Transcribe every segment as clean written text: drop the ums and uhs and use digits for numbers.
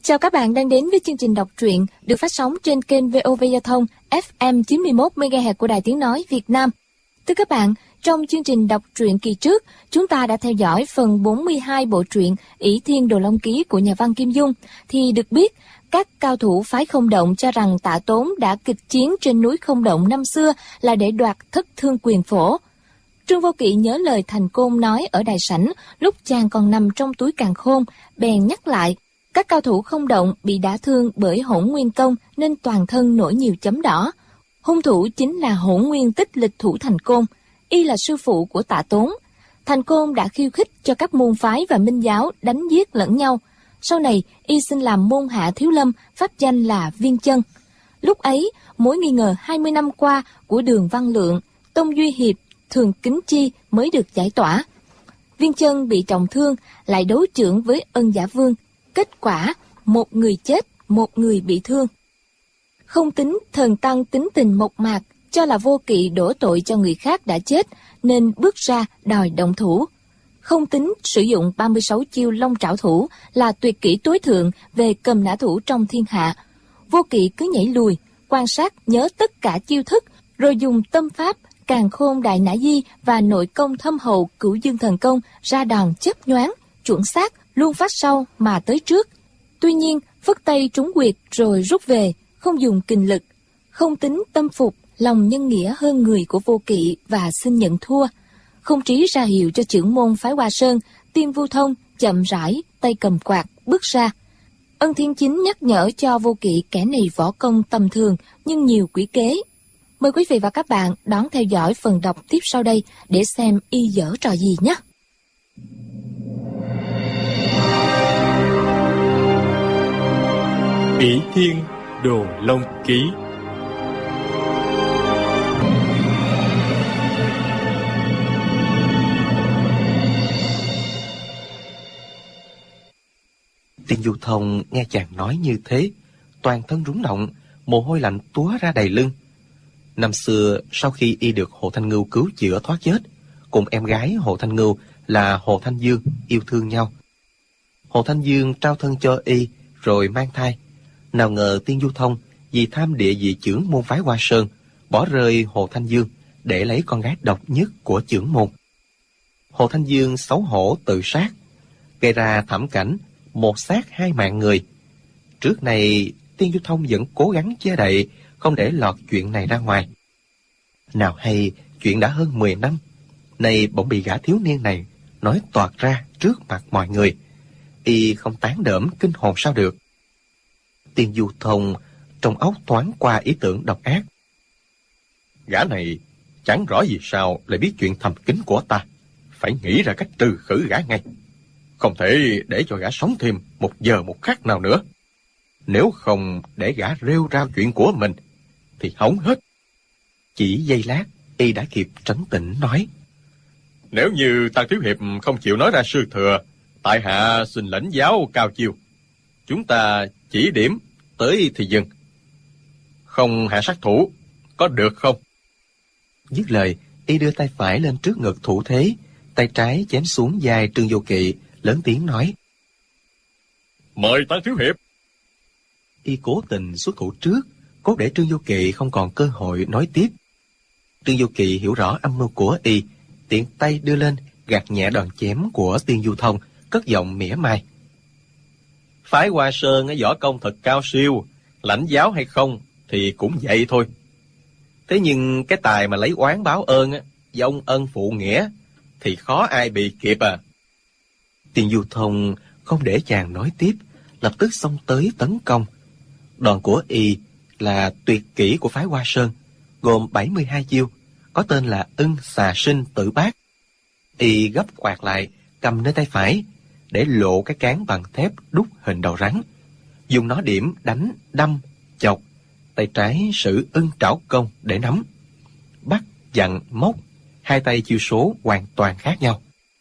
Chào các bạn đang đến với chương trình đọc truyện được phát sóng trên kênh VOV Giao thông FM 91 MHz của Đài Tiếng nói Việt Nam. Thưa các bạn, trong chương trình đọc truyện kỳ trước, chúng ta đã theo dõi phần 42 bộ truyện Ỷ Thiên Đồ Long Ký của nhà văn Kim Dung, thì được biết các cao thủ phái Không Động cho rằng Tạ Tốn đã kịch chiến trên núi Không Động năm xưa là để đoạt Thất Thương Quyền Phổ. Trương Vô Kỵ nhớ lời Thành Côn nói ở đại sảnh lúc chàng còn nằm trong túi càn khôn, bèn nhắc lại. Các cao thủ Không Động bị đả thương bởi Hỗn Nguyên Công nên toàn thân nổi nhiều chấm đỏ. Hung thủ chính là Hỗn Nguyên Tích Lịch thủ Thành Côn, y là sư phụ của Tạ Tốn. Thành Côn đã khiêu khích cho các môn phái và minh giáo đánh giết lẫn nhau. Sau này, y xin làm môn hạ thiếu lâm, pháp danh là Viên Chân. Lúc ấy, mối nghi ngờ 20 năm qua của Đường Văn Lượng, Tông Duy Hiệp, Thường Kính Chi mới được giải tỏa. Viên Chân bị trọng thương, lại đấu chưởng với Ân Giả Vương. Kết quả, một người chết, một người bị thương. Không tính Thần Tăng tính tình mộc mạc, cho là Vô Kỵ đổ tội cho người khác đã chết, nên bước ra đòi động thủ. Không tính sử dụng 36 chiêu Long Trảo Thủ là tuyệt kỹ tối thượng về cầm nã thủ trong thiên hạ. Vô Kỵ cứ nhảy lùi, quan sát nhớ tất cả chiêu thức, rồi dùng tâm pháp, Càn Khôn Đại Nã Di và nội công thâm hậu Cửu Dương Thần Công ra đòn chớp nhoáng, chuẩn xác, luôn phát sau mà tới trước. Tuy nhiên, phất tay trúng quyệt rồi rút về, không dùng kình lực. Không tính tâm phục, lòng nhân nghĩa hơn người của Vô Kỵ và xin nhận thua. Không trí ra hiệu cho trưởng môn phái Hoa Sơn, Tiên Vu Thông chậm rãi, tay cầm quạt, bước ra. Ân Thiên Chính nhắc nhở cho Vô Kỵ kẻ này võ công tầm thường nhưng nhiều quỷ kế. Mời quý vị và các bạn đón theo dõi phần đọc tiếp sau đây để xem y giở trò gì nhé. Ỷ Thiên Đồ Long Ký. Tiên Du Thông nghe chàng nói như thế, toàn thân rúng động, mồ hôi lạnh túa ra đầy lưng. Năm xưa, sau khi y được Hồ Thanh Ngưu cứu chữa thoát chết, cùng em gái Hồ Thanh Ngưu là Hồ Thanh Dương yêu thương nhau. Hồ Thanh Dương trao thân cho y rồi mang thai. Nào ngờ Tiên Du Thông vì tham địa vị chưởng môn phái Hoa Sơn, bỏ rơi Hồ Thanh Dương để lấy con gái độc nhất của chưởng môn. Hồ Thanh Dương xấu hổ tự sát, gây ra thảm cảnh một xác hai mạng người. Trước này Tiên Du Thông vẫn cố gắng che đậy, không để lọt chuyện này ra ngoài. Nào hay chuyện đã hơn 10 năm, nay bỗng bị gã thiếu niên này nói toạc ra trước mặt mọi người. Y không tán đỡm kinh hồn sao được. Tiên Du Thông trong óc thoáng qua ý tưởng độc ác. Gã này chẳng rõ vì sao lại biết chuyện thầm kín của ta, phải nghĩ ra cách trừ khử gã ngay. Không thể để cho gã sống thêm một giờ một khắc nào nữa. Nếu không để gã rêu rao chuyện của mình thì hỏng hết. Chỉ giây lát, y đã kịp trấn tĩnh nói. Nếu như Tăng Thiếu Hiệp không chịu nói ra sư thừa, tại hạ xin lãnh giáo cao chiêu. Chúng ta chỉ điểm tới thì dừng, không hạ sát thủ, có được không? Dứt lời, y đưa tay phải lên trước ngực thủ thế, tay trái chém xuống vai Trương Vô Kỵ, lớn tiếng nói. Mời Tăng Thiếu Hiệp. Y cố tình xuất thủ trước, cố để Trương Vô Kỵ không còn cơ hội nói tiếp. Trương Vô Kỵ hiểu rõ âm mưu của y, tiện tay đưa lên gạt nhẹ đòn chém của Tiên Du Thông, cất giọng mỉa mai. Phái Hoa Sơn võ công thật cao siêu, lãnh giáo hay không thì cũng vậy thôi. Thế nhưng cái tài mà lấy oán báo ơn, dông ân phụ nghĩa, thì khó ai bị kịp à. Tiên Du Thông không để chàng nói tiếp, lập tức xông tới tấn công. Đòn của y là tuyệt kỹ của phái Hoa Sơn, gồm 72 chiêu, có tên là Ưng Xà Sinh Tử Bát. Y gấp quạt lại, cầm nơi tay phải, để lộ cái cán bằng thép đúc hình đầu rắn, dùng nó điểm đánh, đâm, chọc. Tay trái sử Ưng Trảo Công để nắm, bắt, dặn, móc, hai tay chiêu số hoàn toàn khác nhau.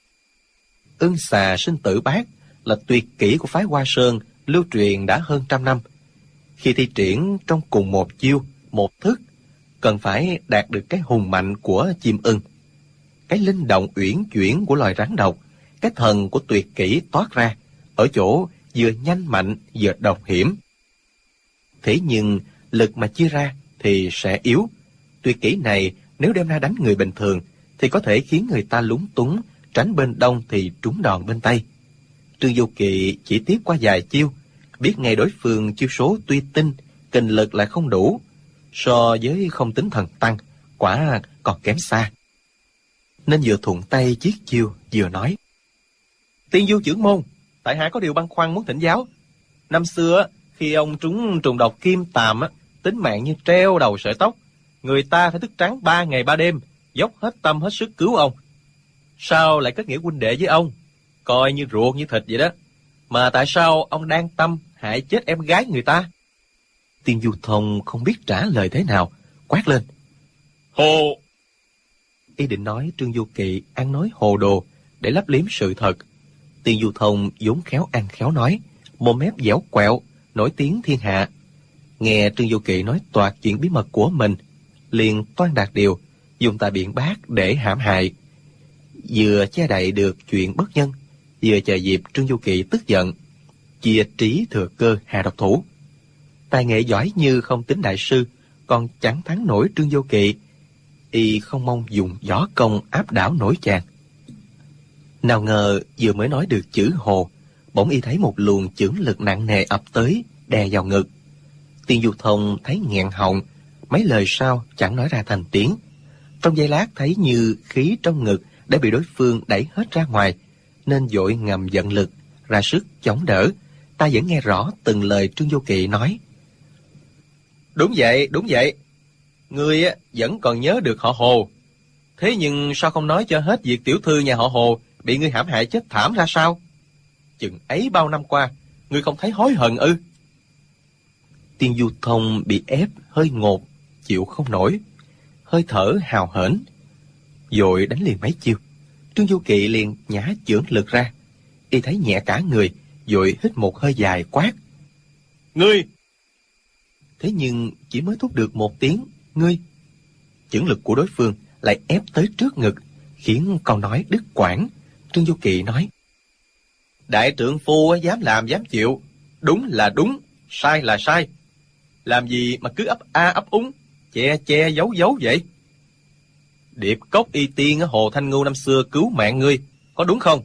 Ưng Xà Sinh Tử Bát là tuyệt kỹ của phái Hoa Sơn, lưu truyền đã hơn 100 năm. Khi thi triển trong cùng một chiêu, một thức, cần phải đạt được cái hùng mạnh của chim ưng, cái linh động uyển chuyển của loài rắn độc, cái thần của tuyệt kỹ toát ra ở chỗ vừa nhanh mạnh vừa độc hiểm. Thế nhưng lực mà chia ra thì sẽ yếu. Tuyệt kỹ này nếu đem ra đánh người bình thường thì có thể khiến người ta lúng túng, tránh bên đông thì trúng đòn bên tây. Trương Du Kỳ chỉ tiếp qua vài chiêu, biết ngay đối phương chiêu số tuy tinh, kình lực lại không đủ, so với không tính thần tăng, quả còn kém xa. Nên vừa thuận tay chiết chiêu, vừa nói: Tiên Du trưởng môn, tại hạ có điều băn khoăn muốn thỉnh giáo. Năm xưa, khi ông trúng trùng độc kim tàm, tính mạng như treo đầu sợi tóc. Người ta phải thức trắng 3 ngày 3 đêm, dốc hết tâm hết sức cứu ông. Sao lại kết nghĩa huynh đệ với ông? Coi như ruột như thịt vậy đó. Mà tại sao ông đang tâm hại chết em gái người ta? Tiên Du Thông không biết trả lời thế nào, quát lên: Hồ! Y định nói Trương Du Kỳ ăn nói hồ đồ để lấp liếm sự thật. Tiên Du Thông vốn khéo ăn khéo nói, mồm mép dẻo quẹo, nổi tiếng thiên hạ. Nghe Trương Du Kỳ nói toạc chuyện bí mật của mình, liền toan đạt điều, dùng tài biện bác để hãm hại. Vừa che đậy được chuyện bất nhân, vừa chờ dịp Trương Du Kỳ tức giận, chia trí thừa cơ hạ độc thủ. Tài nghệ giỏi như không tính đại sư, còn chẳng thắng nổi Trương Du Kỳ. Y không mong dùng võ công áp đảo nổi chàng. Nào ngờ vừa mới nói được chữ hồ, bỗng y thấy một luồng chưởng lực nặng nề ập tới, đè vào ngực. Tiên Du Thông thấy nghẹn họng, mấy lời sau chẳng nói ra thành tiếng. Trong giây lát thấy như khí trong ngực đã bị đối phương đẩy hết ra ngoài, nên vội ngầm giận lực, ra sức chống đỡ. Ta vẫn nghe rõ từng lời Trương Du Kỳ nói. Đúng vậy. Ngươi vẫn còn nhớ được họ Hồ. Thế nhưng sao không nói cho hết việc tiểu thư nhà họ Hồ bị ngươi hãm hại chết thảm ra sao? Chừng ấy bao năm qua, ngươi không thấy hối hận ư? Tiên Du Thông bị ép hơi ngột, chịu không nổi, hơi thở hào hển, vội đánh liền mấy chiêu. Trương Du Kỳ liền nhả chưởng lực ra. Y thấy nhẹ cả người, vội hít một hơi dài quát: Ngươi! Thế nhưng chỉ mới thốt được một tiếng ngươi, chưởng lực của đối phương lại ép tới trước ngực, khiến câu nói đứt quãng. Trương Du Kỳ nói: Đại trượng phu dám làm dám chịu, đúng là đúng, sai là sai. Làm gì mà cứ ấp a ấp úng, che giấu vậy? Điệp Cốc Y Tiên ở Hồ Thanh Ngưu năm xưa cứu mạng ngươi, có đúng không?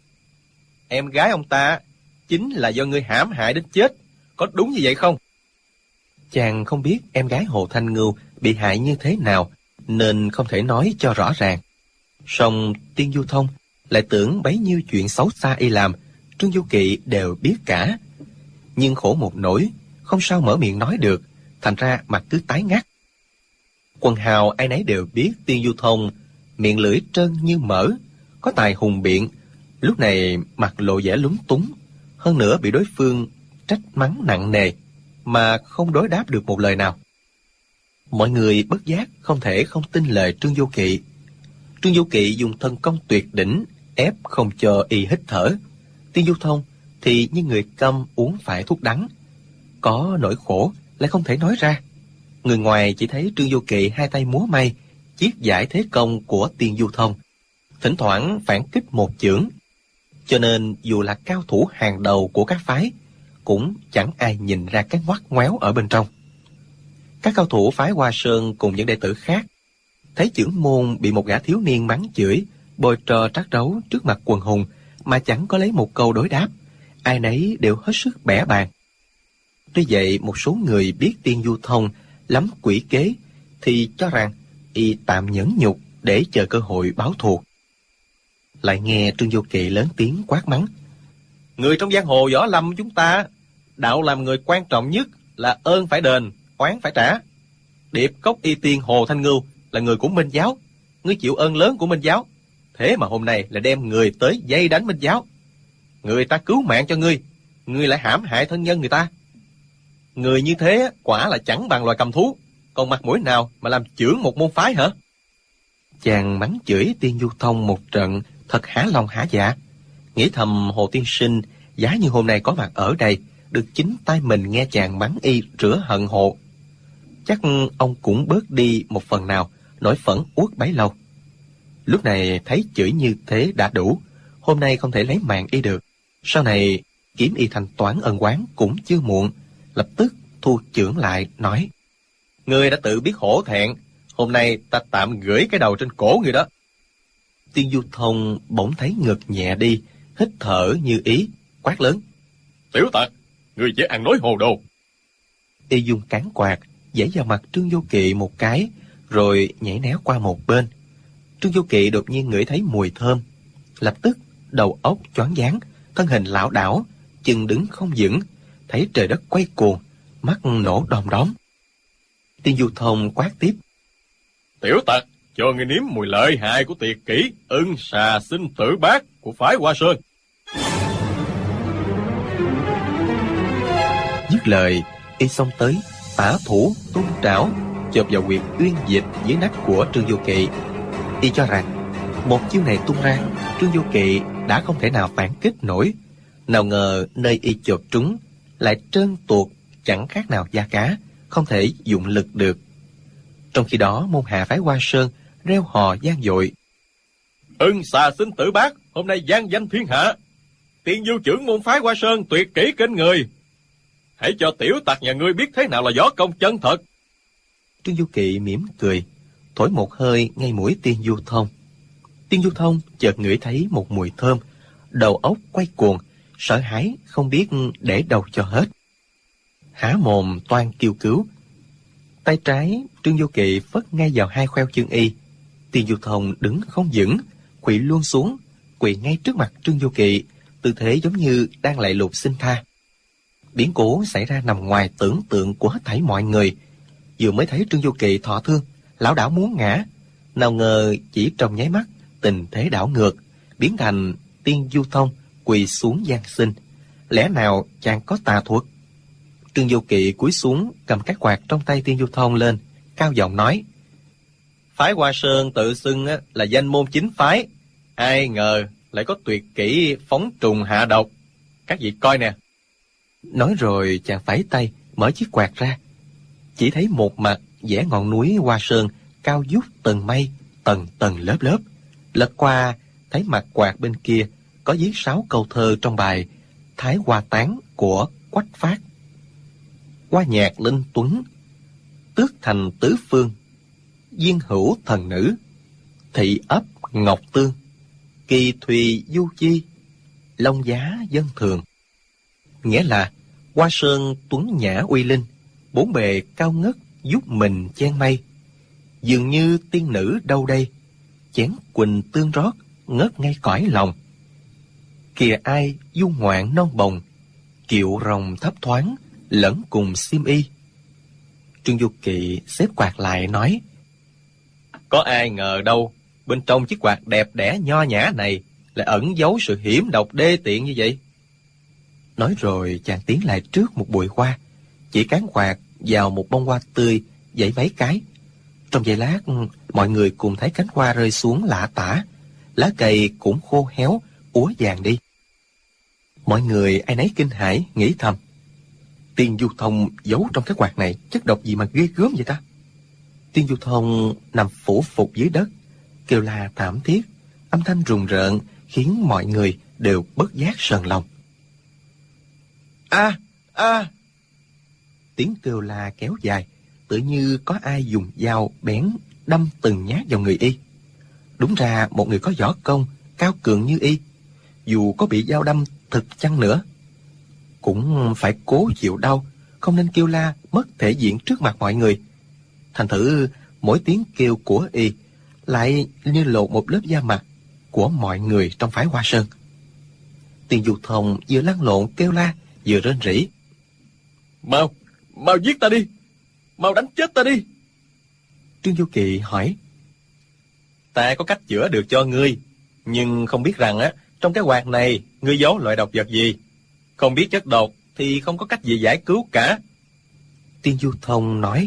Em gái ông ta chính là do ngươi hãm hại đến chết, có đúng như vậy không? Chàng không biết em gái Hồ Thanh Ngưu bị hại như thế nào, nên không thể nói cho rõ ràng. Song Tiên Du Thông lại tưởng bấy nhiêu chuyện xấu xa y làm, Trương Du Kỳ đều biết cả. Nhưng khổ một nỗi, không sao mở miệng nói được, thành ra mặt cứ tái ngắt. Quần hào ai nấy đều biết Tiên Du Thông miệng lưỡi trơn như mỡ, có tài hùng biện, lúc này mặt lộ vẻ lúng túng, hơn nữa bị đối phương trách mắng nặng nề mà không đối đáp được một lời nào. Mọi người bất giác không thể không tin lời Trương Du Kỳ. Trương Du Kỳ dùng thần công tuyệt đỉnh ép không cho y hít thở. Tiên Du Thông thì như người câm uống phải thuốc đắng, có nỗi khổ lại không thể nói ra. Người ngoài chỉ thấy Trương Du Kỳ hai tay múa may, chiết giải thế công của Tiên Du Thông, thỉnh thoảng phản kích một chưởng, cho nên dù là cao thủ hàng đầu của các phái, cũng chẳng ai nhìn ra cái ngoắt ngoéo ở bên trong. Các cao thủ phái Hoa Sơn cùng những đệ tử khác thấy chưởng môn bị một gã thiếu niên mắng chửi, bôi trò trát đấu trước mặt quần hùng mà chẳng có lấy một câu đối đáp, ai nấy đều hết sức bẽ bàng. Tuy vậy, một số người biết Tiên Du Thông lắm quỷ kế thì cho rằng y tạm nhẫn nhục để chờ cơ hội báo thù. Lại nghe Trương Du Kỳ lớn tiếng quát mắng: Người trong giang hồ võ lâm chúng ta, đạo làm người quan trọng nhất là ơn phải đền, oán phải trả. Điệp Cốc Y Tiên Hồ Thanh Ngưu là người của Minh Giáo, ngươi chịu ơn lớn của Minh Giáo, thế mà hôm nay lại đem người tới dây đánh Minh Giáo. Người ta cứu mạng cho ngươi, ngươi lại hãm hại thân nhân người ta. Người như thế quả là chẳng bằng loài cầm thú, còn mặt mũi nào mà làm chưởng một môn phái hả? Chàng mắng chửi Tiên Du Thông một trận thật há lòng há dạ, nghĩ thầm Hồ tiên sinh giá như hôm nay có mặt ở đây, được chính tay mình nghe chàng mắng y rửa hận hộ, chắc ông cũng bớt đi một phần nào nỗi phẫn uất bấy lâu. Lúc này thấy chửi như thế đã đủ, hôm nay không thể lấy mạng y được, sau này Kiếm y thanh toán ân oán cũng chưa muộn, lập tức thu chưởng lại nói: Ngươi đã tự biết hổ thẹn, hôm nay ta tạm gửi cái đầu trên cổ ngươi đó. Tiên Du Thông bỗng thấy ngực nhẹ đi, hít thở như ý, quát lớn: Tiểu tặc, ngươi chỉ ăn nói hồ đồ. Y dùng cán quạt giãy vào mặt Trương Vô Kỵ một cái, rồi nhảy né qua một bên. Trương Vô Kỵ đột nhiên ngửi thấy mùi thơm, lập tức đầu óc choáng váng, thân hình lảo đảo, chân đứng không vững, thấy trời đất quay cuồng, mắt nổ đom đóm. Tiên Du Thông quát tiếp: Tiểu tặc, cho ngươi nếm mùi lợi hại của tuyệt kỹ Ưng Xà Sinh Tử Bát của phái Hoa Sơn. Dứt lời, y xông tới, tả thủ tung trảo chộp vào huyệt uyên dịch dưới nách của Trương Vô Kỵ. Y cho rằng một chiêu này tung ra, Trương Vô Kỵ đã không thể nào phản kích nổi. Nào ngờ nơi y chộp trúng lại trơn tuột, chẳng khác nào da cá, không thể dụng lực được. Trong khi đó, môn hạ phái Hoa Sơn reo hò vang dội: Ưng Xà Sinh Tử Bát hôm nay vang danh thiên hạ, Tiên Du trưởng môn phái Hoa Sơn tuyệt kỹ kinh người. Hãy cho tiểu tặc nhà ngươi biết thế nào là võ công chân thật. Trương Du Kỵ mỉm cười, thổi một hơi ngay mũi Tiên Du Thông. Tiên Du Thông chợt ngửi thấy một mùi thơm, đầu óc quay cuồng, sợ hãi không biết để đâu cho hết. Há mồm toan kêu cứu. Tay trái Trương Du Kỵ phất ngay vào hai khoeo chân y. Tiên Du Thông đứng không vững, quỵ luôn xuống, quỳ ngay trước mặt Trương Du Kỵ, tư thế giống như đang lạy lục xin tha. Biến cố xảy ra nằm ngoài tưởng tượng của hết thảy mọi người. Vừa mới thấy Trương Du Kỵ thọ thương, lảo đảo muốn ngã, nào ngờ chỉ trong nháy mắt, tình thế đảo ngược, biến thành Tiên Du Thông quỳ xuống van xin. Lẽ nào chàng có tà thuật? Trương Du Kỵ cúi xuống, cầm cái quạt trong tay Tiên Du Thông lên, cao giọng nói: Phái Hoa Sơn tự xưng là danh môn chính phái, ai ngờ lại có tuyệt kỹ phóng trùng hạ độc. Các vị coi nè. Nói rồi chàng phẩy tay, mở chiếc quạt ra. Chỉ thấy một mặt vẽ ngọn núi Hoa Sơn cao vút tầng mây, tầng tầng lớp lớp. Lật qua thấy mặt quạt bên kia có viết 6 câu thơ trong bài Thái Hoa Tán của Quách Phát: Hoa nhạc linh tuấn, tước thành tứ phương, duyên hữu thần nữ, thị ấp ngọc tương, kỳ thùy du chi, long giá dân thường. Nghĩa là Hoa Sơn tuấn nhã uy linh, bốn bề cao ngất giúp mình chen mây, dường như tiên nữ đâu đây, chén quỳnh tương rót ngất ngay cõi lòng. Kìa ai du ngoạn non bồng, kiệu rồng thấp thoáng lẫn cùng xiêm y. Trương Du Kỵ xếp quạt lại nói: Có ai ngờ đâu, bên trong chiếc quạt đẹp đẽ nho nhã này lại ẩn giấu sự hiểm độc đê tiện như vậy. Nói rồi chàng tiến lại trước một bụi hoa, chỉ cán quạt vào một bông hoa tươi, vẫy mấy cái. Trong giây lát, mọi người cùng thấy cánh hoa rơi xuống lả tả, lá cây cũng khô héo, úa vàng đi. Mọi người ai nấy kinh hãi, nghĩ thầm: Tiên Du Thông giấu trong cái quạt này chất độc gì mà ghê gớm vậy ta? Tiên Du Thông nằm phủ phục dưới đất, kêu la thảm thiết, âm thanh rùng rợn khiến mọi người đều bất giác sờn lòng. Tiếng kêu la kéo dài, tự như có ai dùng dao bén đâm từng nhát vào người y. Đúng ra một người có võ công cao cường như y, dù có bị dao đâm thực chăng nữa, cũng phải cố chịu đau, không nên kêu la mất thể diện trước mặt mọi người. Thành thử mỗi tiếng kêu của y lại như lột một lớp da mặt của mọi người trong phái Hoa Sơn. Tiên Du Thông vừa lăn lộn kêu la, vừa rên rỉ: Mau giết ta đi, mau đánh chết ta đi. Trương Du Kỵ hỏi: Ta có cách chữa được cho ngươi, nhưng không biết rằng trong cái quạt này ngươi giấu loại độc vật gì. Không biết chất độc thì không có cách gì giải cứu cả. Tiên Du Thông nói: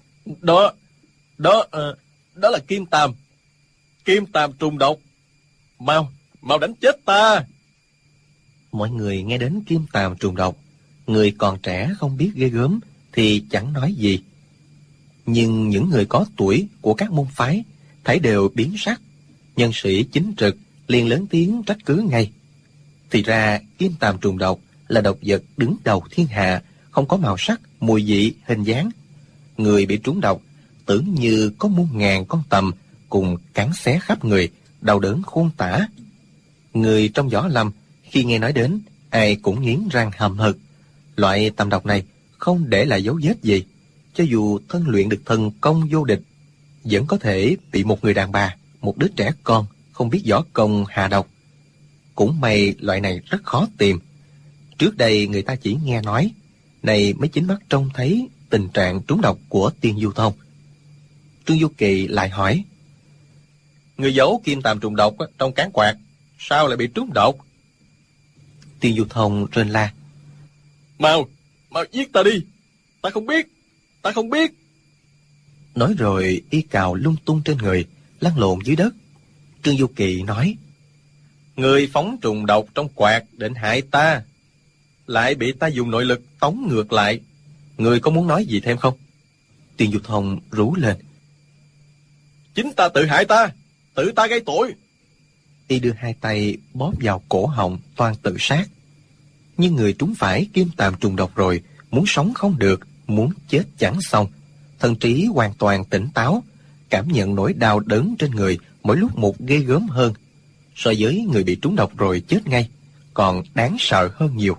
Đó là kim tàm trùng độc. Mau đánh chết ta. Mọi người nghe đến kim tàm trùng độc, người còn trẻ không biết ghê gớm thì chẳng nói gì. Nhưng những người có tuổi của các môn phái thấy đều biến sắc. Nhân sĩ chính trực liền lớn tiếng trách cứ ngay. Thì ra kim tàm trùng độc là độc vật đứng đầu thiên hạ, không có màu sắc, mùi vị, hình dáng. Người bị trúng độc tưởng như có muôn ngàn con tằm cùng cắn xé khắp người, đau đớn khôn tả. Người trong võ lâm khi nghe nói đến, ai cũng nghiến răng hầm hực. Loại tầm độc này không để lại dấu vết gì, cho dù thân luyện được thần công vô địch, vẫn có thể bị một người đàn bà, một đứa trẻ con không biết võ công hạ độc. Cũng may loại này rất khó tìm. Trước đây người ta chỉ nghe nói, này mới chính mắt trông thấy tình trạng trúng độc của Tiên Du Thông. Trương Du Kỳ lại hỏi: Người giấu kim tàm trùng độc trong cán quạt, sao lại bị trúng độc? Tiên Du Thông rên la: Mau giết ta đi, ta không biết. Nói rồi y cào lung tung trên người, lăn lộn dưới đất. Trương Du Kỳ nói: Người phóng trùng độc trong quạt định hại ta, lại bị ta dùng nội lực tống ngược lại. Người có muốn nói gì thêm không? Tiên Du Thông rú lên: Chính ta tự hại ta, tự ta gây tội. Y đưa hai tay bóp vào cổ họng toan tự sát. Nhưng người trúng phải kim tàm trùng độc rồi, muốn sống không được, muốn chết chẳng xong. Thần trí hoàn toàn tỉnh táo, cảm nhận nỗi đau đớn trên người mỗi lúc một ghê gớm hơn. So với người bị trúng độc rồi chết ngay, còn đáng sợ hơn nhiều.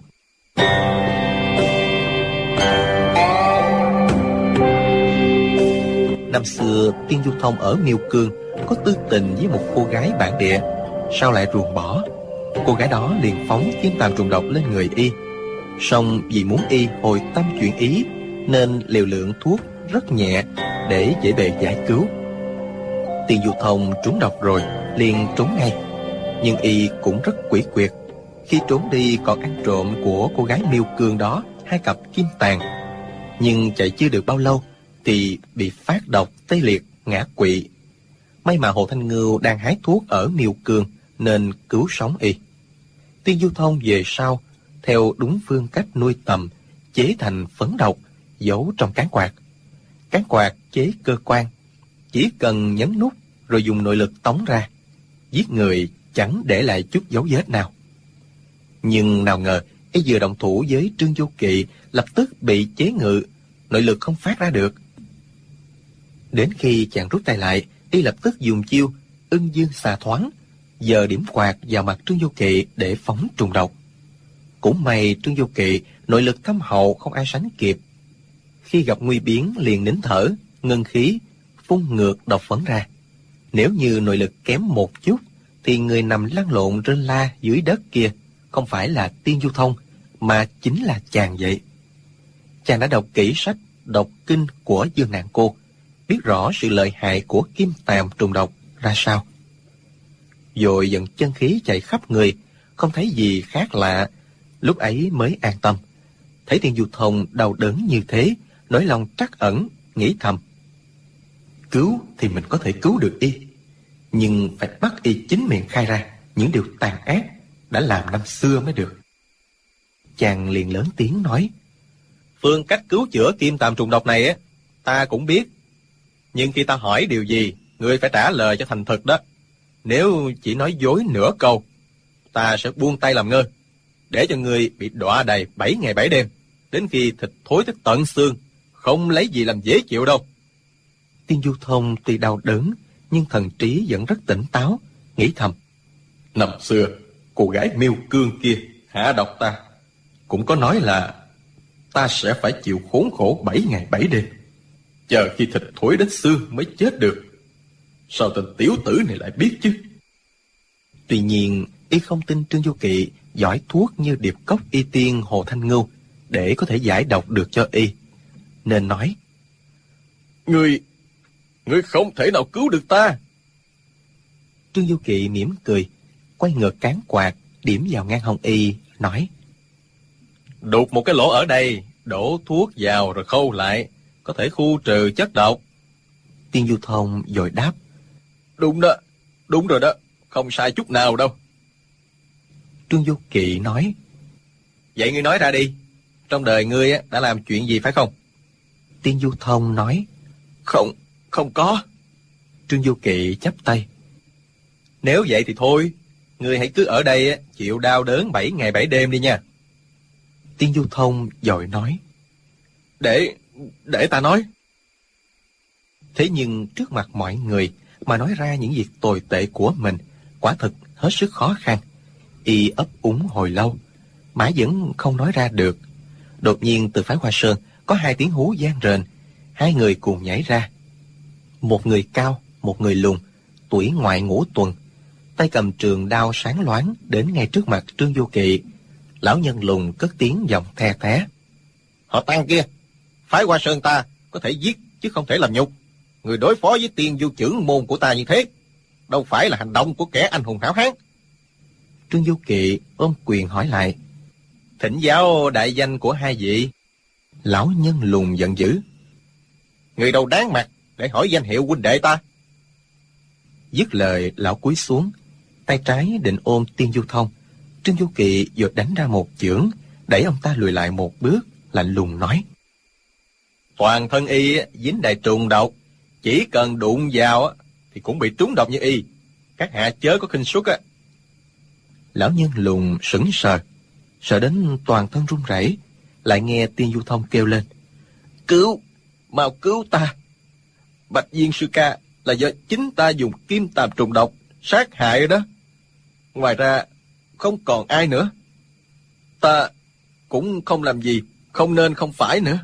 Năm xưa Tiên Du Thông ở Miêu Cương có tư tình với một cô gái bản địa, sao lại ruồng bỏ. Cô gái đó liền phóng kim tàm trùng độc lên người y. Song vì muốn y hồi tâm chuyển ý, nên liều lượng thuốc rất nhẹ để dễ bề giải cứu. Tiên Du Thông trúng độc rồi liền trốn ngay, nhưng y cũng rất quỷ quyệt. Khi trốn đi còn ăn trộm của cô gái Miêu Cương đó 2 cặp kim tàn. Nhưng chạy chưa được bao lâu thì bị phát độc tê liệt ngã quỵ. May mà Hồ Thanh Ngưu đang hái thuốc ở Miêu Cương nên cứu sống y. Tiên Du Thông về sau theo đúng phương cách nuôi tầm, chế thành phấn độc giấu trong cán quạt. Cán quạt chế cơ quan, chỉ cần nhấn nút rồi dùng nội lực tống ra, giết người chẳng để lại chút dấu vết nào. Nhưng nào ngờ y vừa động thủ với Trương Du Kỵ lập tức bị chế ngự, nội lực không phát ra được. Đến khi chàng rút tay lại, y lập tức dùng chiêu Ưng Dương Xà Thoáng, giờ điểm quạt vào mặt Trương Du Kỵ để phóng trùng độc. Cũng may Trương Du Kỵ nội lực thâm hậu không ai sánh kịp. Khi gặp nguy biến liền nín thở, ngưng khí, phun ngược độc phấn ra. Nếu như nội lực kém một chút, thì người nằm lăn lộn rên la dưới đất kia không phải là Tiên Du Thông, mà chính là chàng vậy. Chàng đã đọc kỹ sách Độc Kinh của Dương Nạn Cô, biết rõ sự lợi hại của kim tàm trùng độc ra sao. Rồi dần chân khí chạy khắp người, không thấy gì khác lạ, lúc ấy mới an tâm. Thấy Tiên Du Thông đau đớn như thế, nỗi lòng trắc ẩn, nghĩ thầm: cứu thì mình có thể cứu được y, nhưng phải bắt y chính miệng khai ra những điều tàn ác đã làm năm xưa mới được. Chàng liền lớn tiếng nói: Phương cách cứu chữa kim tàm trùng độc này ta cũng biết, nhưng khi ta hỏi điều gì, ngươi phải trả lời cho thành thực đó. Nếu chỉ nói dối nửa câu, ta sẽ buông tay làm ngơ, để cho ngươi bị đọa đầy 7 ngày 7 đêm, đến khi thịt thối tới tận xương, không lấy gì làm dễ chịu đâu. Tiên Du Thông tuy đau đớn, nhưng thần trí vẫn rất tỉnh táo, nghĩ thầm: Năm xưa, cô gái Miêu Cương kia hạ độc ta, cũng có nói là ta sẽ phải chịu khốn khổ 7 ngày 7 đêm, chờ khi thịt thối đến xương mới chết được. Sao tên tiểu tử này lại biết chứ? Tuy nhiên, y không tin Trương Du Kỵ giỏi thuốc như Điệp Cốc Y Tiên Hồ Thanh Ngưu để có thể giải độc được cho y, nên nói: Ngươi không thể nào cứu được ta. Trương Du Kỵ mỉm cười, quay ngược cán quạt điểm vào ngang hông y, nói: Đục một cái lỗ ở đây, đổ thuốc vào rồi khâu lại, có thể khu trừ chất độc. Tiên Du Thông vội đáp: Đúng đó, đúng rồi đó, không sai chút nào đâu. Trương Du Kỵ nói: Vậy ngươi nói ra đi, trong đời ngươi đã làm chuyện gì phải không? Tiên Du Thông nói: Không có. Trương Du Kỵ chắp tay: Nếu vậy thì thôi, ngươi hãy cứ ở đây chịu đau đớn 7 ngày 7 đêm đi nha. Tiên Du Thông vội nói: Để ta nói. Thế nhưng trước mặt mọi người mà nói ra những việc tồi tệ của mình, quả thực hết sức khó khăn. Y ấp úng hồi lâu, mãi vẫn không nói ra được. Đột nhiên từ phái Hoa Sơn có 2 tiếng hú vang rền. 2 người cùng nhảy ra. Một người cao, một người lùn, tuổi ngoại ngũ tuần, tay cầm trường đao sáng loáng đến ngay trước mặt Trương Vô Kỵ. Lão nhân lùn cất tiếng giọng the thé: Họ Tăng kia, phái Hoa Sơn ta có thể giết chứ không thể làm nhục. Người đối phó với Tiên Du trưởng môn của ta như thế, đâu phải là hành động của kẻ anh hùng hảo hán. Trương Vô Kỵ ôm quyền hỏi lại: Thỉnh giáo đại danh của 2 vị. Lão nhân lùn giận dữ: Người đâu đáng mặt để hỏi danh hiệu huynh đệ ta. Dứt lời, lão cúi xuống, tay trái định ôm Tiên Du Thông. Trương Vô Kỵ vừa đánh ra một chưởng, đẩy ông ta lùi lại một bước, lạnh lùng nói: Toàn thân y dính đầy trùng độc, chỉ cần đụng vào thì cũng bị trúng độc như y. Các hạ chớ có khinh suất á. Lão nhân lùn sững sờ, sợ đến toàn thân run rẩy. Lại nghe Tiên Du Thông kêu lên: Cứu, mau cứu ta. Bạch Viên sư ca là do chính ta dùng kim tàm trùng độc sát hại đó. Ngoài ra không còn ai nữa. Ta cũng không làm gì không nên không phải nữa.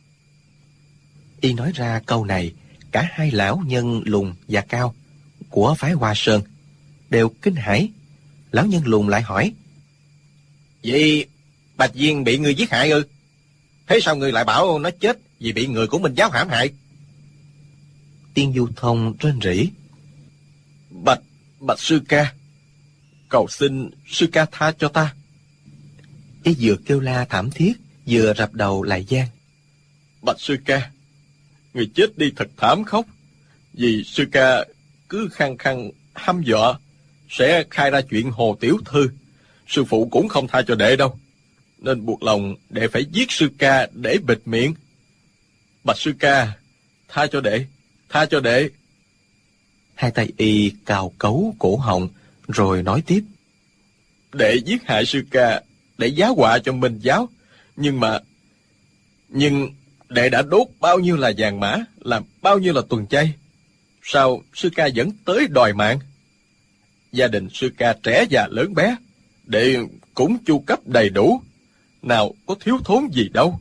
Y nói ra câu này, cả 2 lão nhân lùn và cao của phái Hoa Sơn đều kinh hãi. Lão nhân lùn lại hỏi: Vậy Bạch Viên bị người giết hại ư? Thế sao người lại bảo nó chết vì bị người của Minh giáo hãm hại? Tiên Du Thông rên rỉ: Bạch sư ca, cầu xin sư ca tha cho ta. Y vừa kêu la thảm thiết, vừa rập đầu lại gian: Bạch sư ca, người chết đi thật thảm khốc. Vì sư ca cứ khăng khăng hăm dọa sẽ khai ra chuyện Hồ tiểu thư, sư phụ cũng không tha cho đệ đâu, nên buộc lòng đệ phải giết sư ca để bịt miệng. Bạch sư ca, tha cho đệ, tha cho đệ. 2 tay y cào cấu cổ họng, rồi nói tiếp: Đệ giết hại sư ca để giá họa cho Minh giáo, nhưng đệ đã đốt bao nhiêu là vàng mã, làm bao nhiêu là tuần chay, sao sư ca vẫn tới đòi mạng? Gia đình sư ca trẻ già lớn bé, đệ cũng chu cấp đầy đủ, nào có thiếu thốn gì đâu.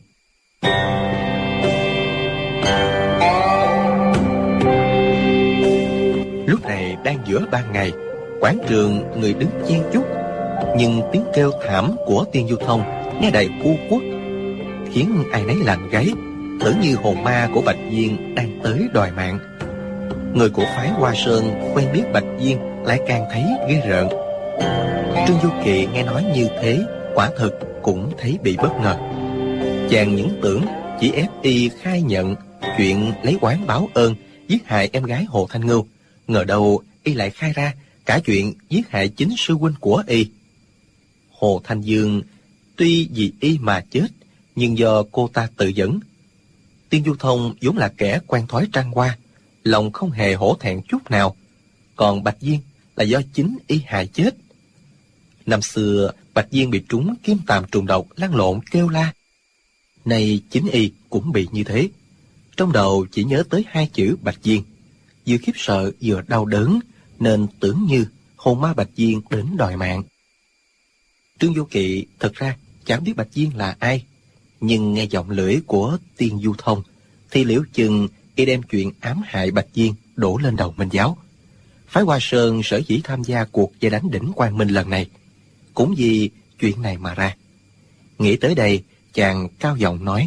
Lúc này đang giữa ban ngày, quảng trường người đứng chen chúc, nhưng tiếng kêu thảm của Tiên Du Thông nghe đầy u uất, khiến ai nấy lạnh gáy, tưởng như hồn ma của Bạch Viên đang tới đòi mạng. Người của phái Hoa Sơn quen biết Bạch Viên lại càng thấy ghê rợn. Trương Du Kỵ nghe nói như thế, quả thực cũng thấy bị bất ngờ. Chàng những tưởng chỉ ép y khai nhận chuyện lấy oán báo ơn giết hại em gái Hồ Thanh Ngưu, ngờ đâu y lại khai ra cả chuyện giết hại chính sư huynh của y. Hồ Thanh Dương tuy vì y mà chết, nhưng do cô ta tự dẫn. Tiên Du Thông vốn là kẻ quen thói trăng hoa, lòng không hề hổ thẹn chút nào. Còn Bạch Viên là do chính y hại chết. Năm xưa Bạch Viên bị trúng kim tàm trùng độc lăn lộn kêu la, nay chính y cũng bị như thế. Trong đầu chỉ nhớ tới 2 chữ Bạch Viên, vừa khiếp sợ vừa đau đớn, nên tưởng như hồn ma Bạch Viên đến đòi mạng. Trương Vô Kỵ thật ra chẳng biết Bạch Viên là ai, nhưng nghe giọng lưỡi của Tiên Du Thông thì liễu chừng y đem chuyện ám hại Bạch Viên đổ lên đầu Minh giáo. Phái Hoa Sơn sở dĩ tham gia cuộc vây đánh đỉnh Quang Minh lần này cũng vì chuyện này mà ra. Nghĩ tới đây, chàng cao giọng nói: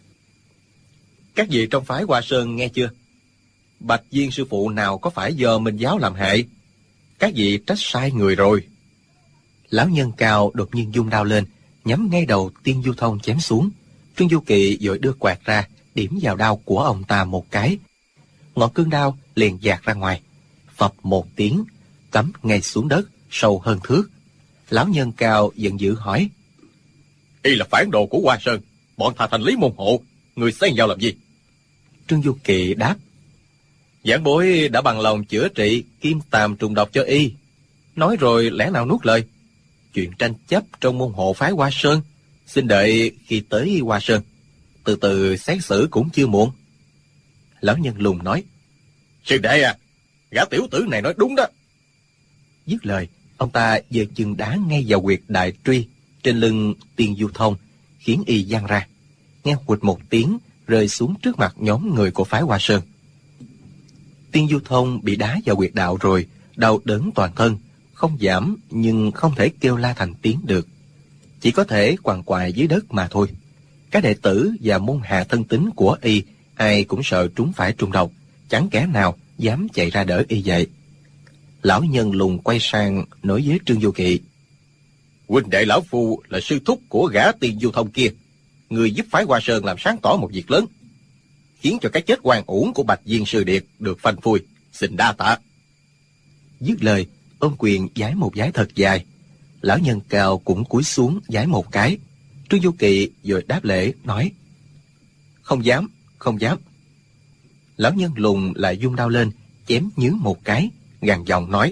Các vị trong phái Hoa Sơn nghe chưa? Bạch Viên sư phụ nào có phải do Minh giáo làm hại? Các vị trách sai người rồi. Lão nhân cao đột nhiên vung đao lên, nhắm ngay đầu Tiên Du Thông chém xuống. Trương Du Kỵ vội đưa quạt ra, điểm vào đao của ông ta một cái. Ngọn cương đao liền dạt ra ngoài, phập một tiếng, cắm ngay xuống đất, sâu hơn thước. Lão nhân cao giận dữ hỏi: Y là phản đồ của Hoa Sơn, bọn thà thành Lý môn hộ, người xen vào làm gì? Trương Du Kỵ đáp: Giảng bối đã bằng lòng chữa trị kim tàm trùng độc cho y. Nói rồi lẽ nào nuốt lời? Chuyện tranh chấp trong môn hộ phái Hoa Sơn Xin đợi khi tới Hoa Sơn, từ từ xét xử cũng chưa muộn. Lão Nhân Lùng nói. Sư đệ à, gã tiểu tử này nói đúng đó. Dứt lời, ông ta giơ chân đá ngay vào huyệt đại truy trên lưng Tiên Du Thông, khiến y văng ra, nghe huỵch một tiếng rơi xuống trước mặt nhóm người của phái Hoa Sơn. Tiên Du Thông bị đá vào huyệt đạo rồi, đau đớn toàn thân, không giảm nhưng không thể kêu la thành tiếng được, chỉ có thể quằn quại dưới đất mà thôi. Các đệ tử và môn hạ thân tín của y ai cũng sợ trúng phải trùng độc, chẳng kẻ nào dám chạy ra đỡ y dậy. Lão Nhân Lùng quay sang nói với Trương Vô Kỵ. Huynh đệ lão phu là sư thúc của gã Tiên Du Thông kia, người giúp phái Hoa Sơn làm sáng tỏ một việc lớn, khiến cho cái chết oan uổng của Bạch Viên Sư Điệt được phanh phui, xin đa tạ. Dứt lời, ôm quyền vái một vái thật dài. Lão Nhân Cao cũng cúi xuống vái một cái. Trương Vô Kỵ rồi đáp lễ nói. Không dám, không dám. Lão Nhân Lùng lại vung đao lên, chém nhướng một cái, gằn giọng nói.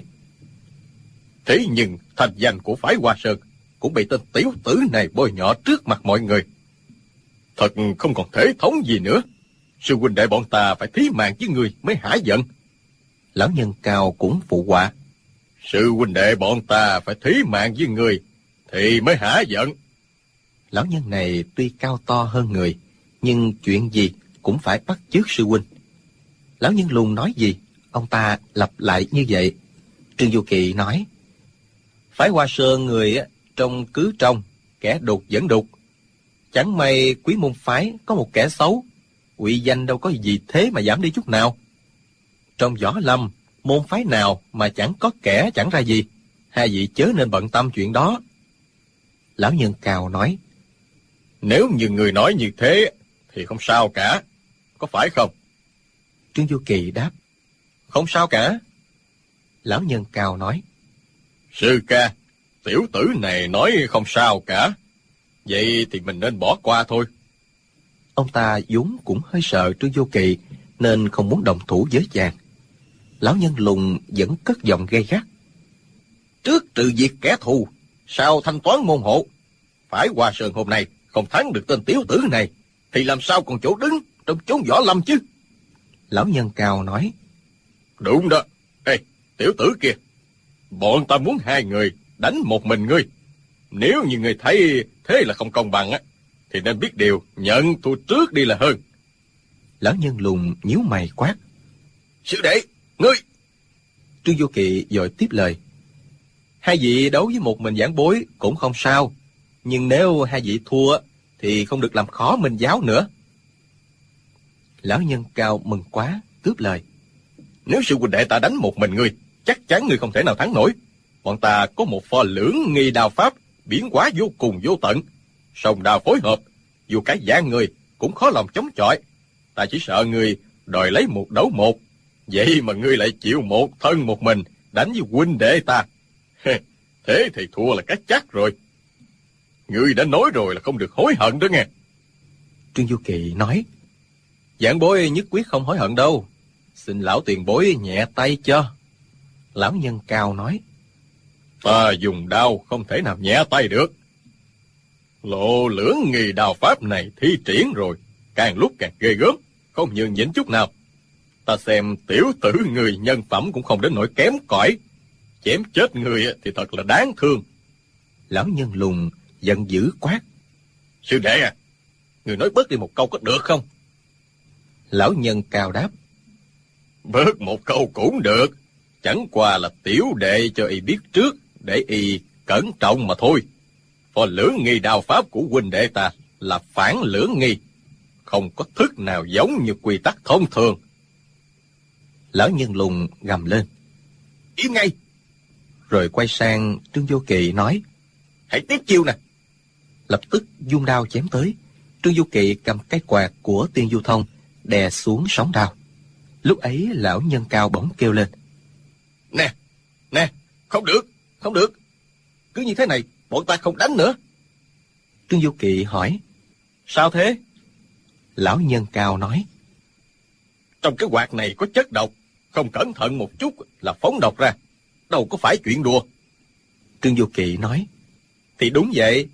Thế nhưng thành danh của phái Hoa Sơn cũng bị tên tiểu tử này bôi nhọ trước mặt mọi người. Thật không còn thể thống gì nữa. Sư huynh đệ bọn ta phải thí mạng với người mới hả giận. Lão Nhân Cao cũng phụ họa. Sư huynh đệ bọn ta phải thí mạng với người thì mới hả giận. Lão nhân này tuy cao to hơn người, nhưng chuyện gì cũng phải bắt chước sư huynh. Lão Nhân Lùng nói gì, ông ta lặp lại như vậy. Trương Du Kỵ nói. Phái Hoa Sơn người trong cứ trong, kẻ đục vẫn đục. Chẳng may Quý môn phái có một kẻ xấu, uy danh đâu có gì thế mà giảm đi chút nào. Trong võ lâm, môn phái nào mà chẳng có kẻ chẳng ra gì, hai vị chớ nên bận tâm chuyện đó. Lão Nhân Cao nói. Nếu như người nói như thế thì không sao cả, có phải không? Trương Du Kỵ đáp. Không sao cả. Lão Nhân Cao nói. Sư ca, tiểu tử này nói không sao cả, vậy thì mình nên bỏ qua thôi. Ông ta vốn cũng hơi sợ Trương Vô Kỵ nên không muốn đồng thủ với chàng. Lão Nhân Lùng vẫn cất giọng gay gắt. Trước trừ diệt kẻ thù, sau thanh toán môn hộ. Phải Hoa Sơn hôm nay không thắng được tên tiểu tử này, thì làm sao còn chỗ đứng trong chốn võ lâm chứ? Lão Nhân Cao nói. Đúng đó. Ê, tiểu tử kia, bọn ta muốn hai người đánh một mình ngươi. Nếu như ngươi thấy thế là không công bằng á, thì nên biết điều nhận thua trước đi là hơn. Lão Nhân Lùng nhíu mày quát. Sư đệ, ngươi! Trương Vô Kỵ vội tiếp lời. Hai vị đấu với một mình giảng bối cũng không sao, nhưng nếu hai vị thua thì không được làm khó Minh giáo nữa. Lão Nhân Cao mừng quá, cướp lời. Nếu sư huynh đệ ta đánh một mình ngươi, chắc chắn ngươi không thể nào thắng nổi. Bọn ta có một pho lưỡng nghi đao pháp, biến hóa vô cùng vô tận. Song đao phối hợp, dù cái dạng người cũng khó lòng chống chọi. Ta chỉ sợ ngươi đòi lấy một đấu một, vậy mà ngươi lại chịu một thân một mình đánh với huynh đệ ta. Thế thì thua là cái chắc rồi. Ngươi đã nói rồi là không được hối hận đó nghe. Trương Du Kỵ nói. Giảng bối nhất quyết không hối hận đâu, xin lão tiền bối nhẹ tay cho. Lão Nhân Cao nói. Ta dùng đao không thể nào nhẹ tay được. Lộ lưỡng nghi đao pháp này thi triển rồi, càng lúc càng ghê gớm, không nhường nhịn chút nào. Ta xem tiểu tử người nhân phẩm cũng không đến nỗi kém cỏi. Chém chết người thì thật là đáng thương. Lão Nhân Lùng giận dữ quát. Sư đệ à, người nói bớt đi một câu có được không? Lão Nhân Cao đáp. Bớt một câu cũng được, chẳng qua là tiểu đệ cho y biết trước để y cẩn trọng mà thôi. Phò lưỡng nghi đao pháp của huynh đệ ta là phản lưỡng nghi, không có thức nào giống như quy tắc thông thường. Lão Nhân Lùng gầm lên. Im ngay! Rồi quay sang Trương Vô Kỵ nói. Hãy tiếp chiêu nè! Lập tức vung đao chém tới. Trương Vô Kỵ cầm cái quạt của Tiên Du Thông đè xuống sóng đao. Lúc ấy lão Nhân Cao bỗng kêu lên. Nè, nè, không được, không được. Cứ như thế này, bọn ta không đánh nữa. Trương Vô Kỵ hỏi. Sao thế? Lão Nhân Cao nói. Trong cái quạt này có chất độc, không cẩn thận một chút là phóng độc ra. Đâu có phải chuyện đùa. Trương Vô Kỵ nói. Thì đúng vậy,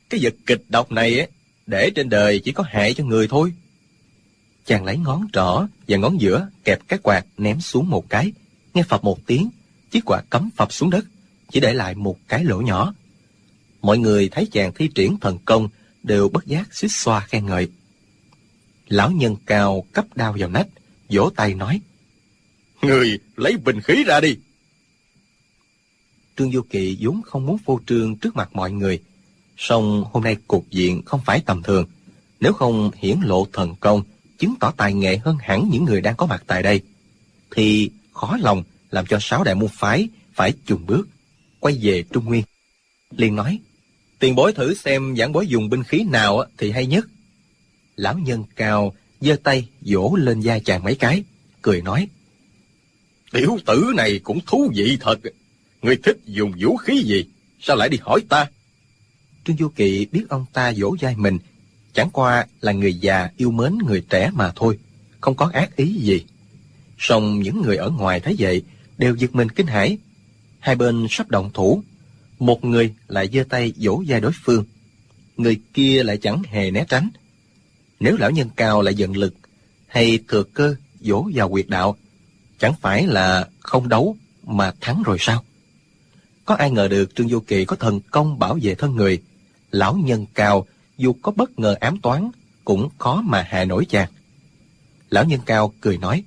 Cái vật kịch độc này ấy, để trên đời chỉ có hại cho người thôi. Chàng lấy ngón trỏ và ngón giữa kẹp cái quạt ném xuống một cái. Nghe phập một tiếng, chiếc quạt cắm phập xuống đất, chỉ để lại một cái lỗ nhỏ. Mọi người thấy chàng thi triển thần công đều bất giác xuýt xoa khen ngợi. Lão nhân cao cấp đao vào nách, vỗ tay nói: Người lấy binh khí ra đi. Trương Vô Kỵ vốn không muốn phô trương trước mặt mọi người, song hôm nay cục diện không phải tầm thường. Nếu không hiển lộ thần công, chứng tỏ tài nghệ hơn hẳn những người đang có mặt tại đây, thì khó lòng làm cho 6 đại môn phái phải chùn bước quay về Trung Nguyên. Liền nói: Tiền bối thử xem giảng bối dùng binh khí nào thì hay nhất. Lão nhân cao giơ tay vỗ lên vai chàng mấy cái, cười nói: Tiểu tử này cũng thú vị thật. Ngươi thích dùng vũ khí gì, sao lại đi hỏi ta? Trương Vô Kỵ biết ông ta vỗ vai mình chẳng qua là người già yêu mến người trẻ mà thôi, không có ác ý gì. Song những người ở ngoài thấy vậy đều giật mình kinh hãi. Hai bên sắp động thủ, một người lại giơ tay vỗ vai đối phương, người kia lại chẳng hề né tránh. Nếu lão nhân cao lại giận lực hay thừa cơ vỗ vào huyệt đạo, chẳng phải là không đấu mà thắng rồi sao? Có ai ngờ được Trương Vô Kỵ có thần công bảo vệ thân người. Lão nhân cao dù có bất ngờ ám toán cũng khó mà hạ nổi chàng. Lão nhân cao cười nói: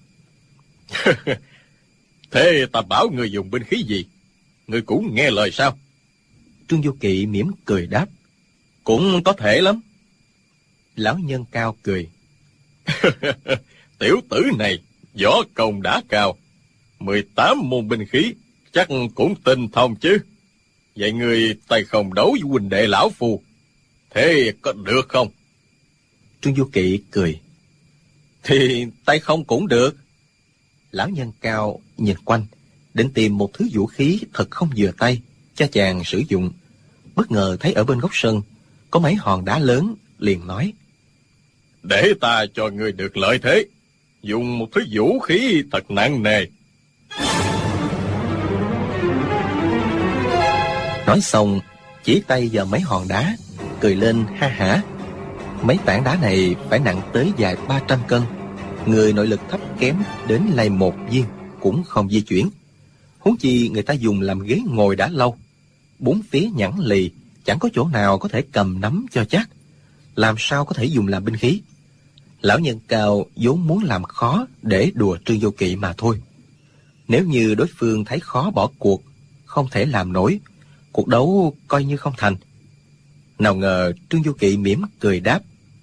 Thế ta bảo ngươi dùng binh khí gì, ngươi cũng nghe lời sao? Trương Vô Kỵ mỉm cười đáp: Cũng có thể lắm. Lão nhân cao cười: Tiểu tử này võ công đã cao, 18 môn binh khí chắc cũng tinh thông chứ. Vậy ngươi tay không đấu với huynh đệ lão phu, thế có được không? Trương Vô Kỵ cười: Thì tay không cũng được. Lão nhân cao nhìn quanh, định tìm một thứ vũ khí thật không vừa tay cho chàng sử dụng. Bất ngờ thấy ở bên góc sân có mấy hòn đá lớn, liền nói: Để ta cho ngươi được lợi thế, dùng một thứ vũ khí thật nặng nề. Nói xong chỉ tay vào mấy hòn đá, cười lên ha hả. Mấy tảng đá này phải nặng tới vài 300 cân. Người nội lực thấp kém đến lay một viên cũng không di chuyển, huống chi người ta dùng làm ghế ngồi đã lâu. Bốn phía nhẵn lì, chẳng có chỗ nào có thể cầm nắm cho chắc, làm sao có thể dùng làm binh khí. Lão nhân cao vốn muốn làm khó để đùa Trương Vô Kỵ mà thôi. Nếu như đối phương thấy khó bỏ cuộc, không thể làm nổi, cuộc đấu coi như không thành. Nào ngờ Trương Vô Kỵ mỉm cười đáp: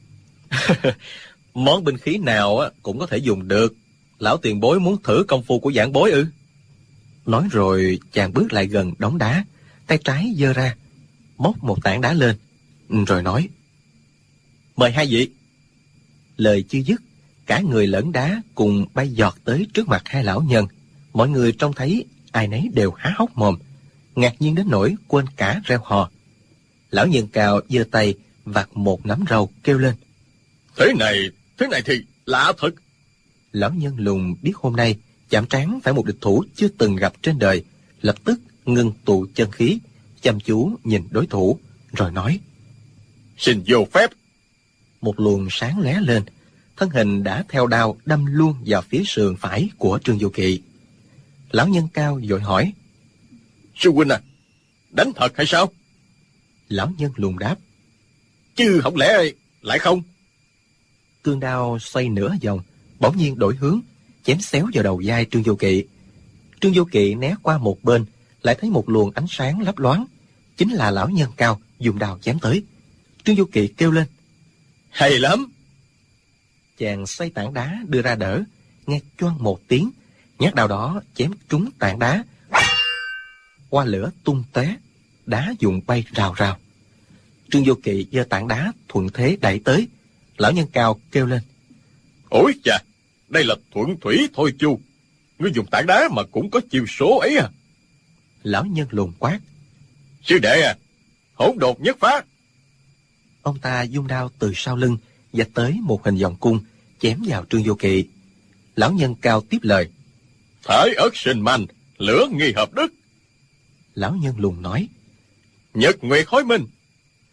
Món binh khí nào cũng có thể dùng được. Lão tiền bối muốn thử công phu của giảng bối ư? Nói rồi chàng bước lại gần đống đá, tay trái giơ ra, móc một tảng đá lên, rồi nói: Mời hai vị. Lời chưa dứt, cả người lẫn đá cùng bay giọt tới trước mặt hai lão nhân. Mọi người trông thấy ai nấy đều há hốc mồm, ngạc nhiên đến nỗi quên cả reo hò. Lão nhân cao giơ tay vặt một nắm rau, kêu lên: Thế này thì lạ thật. Lão nhân lùn biết hôm nay chạm trán phải một địch thủ chưa từng gặp trên đời, lập tức ngưng tụ chân khí, chăm chú nhìn đối thủ, rồi nói: Xin vô phép. Một luồng sáng lóe lên, thân hình đã theo đao đâm luôn vào phía sườn phải của Trương Vô Kỵ. Lão nhân cao vội hỏi: Sư huynh à, đánh thật hay sao? Lão nhân lùn đáp: Chứ không lẽ lại không? Cương đao xoay nửa vòng, bỗng nhiên đổi hướng, chém xéo vào đầu vai Trương Vô Kỵ. Trương Vô Kỵ né qua một bên, lại thấy một luồng ánh sáng lấp loáng, chính là lão nhân cao dùng đao chém tới. Trương Vô Kỵ kêu lên: Hay lắm. Chàng xoay tảng đá đưa ra đỡ, nghe choang một tiếng, nhát đao đó chém trúng tảng đá, hoa lửa tung tóe, đá vụn bay rào rào. Trương Vô Kỵ giơ tảng đá thuận thế đẩy tới. Lão nhân cao kêu lên: Ôi chà, đây là thuận thủy thôi chu. Ngươi dùng tảng đá mà cũng có chiêu số ấy à? Lão nhân lùn quát: Sư đệ à, hỗn độn nhất phá. Ông ta vung đao từ sau lưng vạch tới một hình vòng cung, chém vào Trương Vô Kỵ. Lão nhân cao tiếp lời: Thải ất sinh manh, lửa nghi hợp đức. Lão nhân lùn nói: Nhật nguyệt hối minh.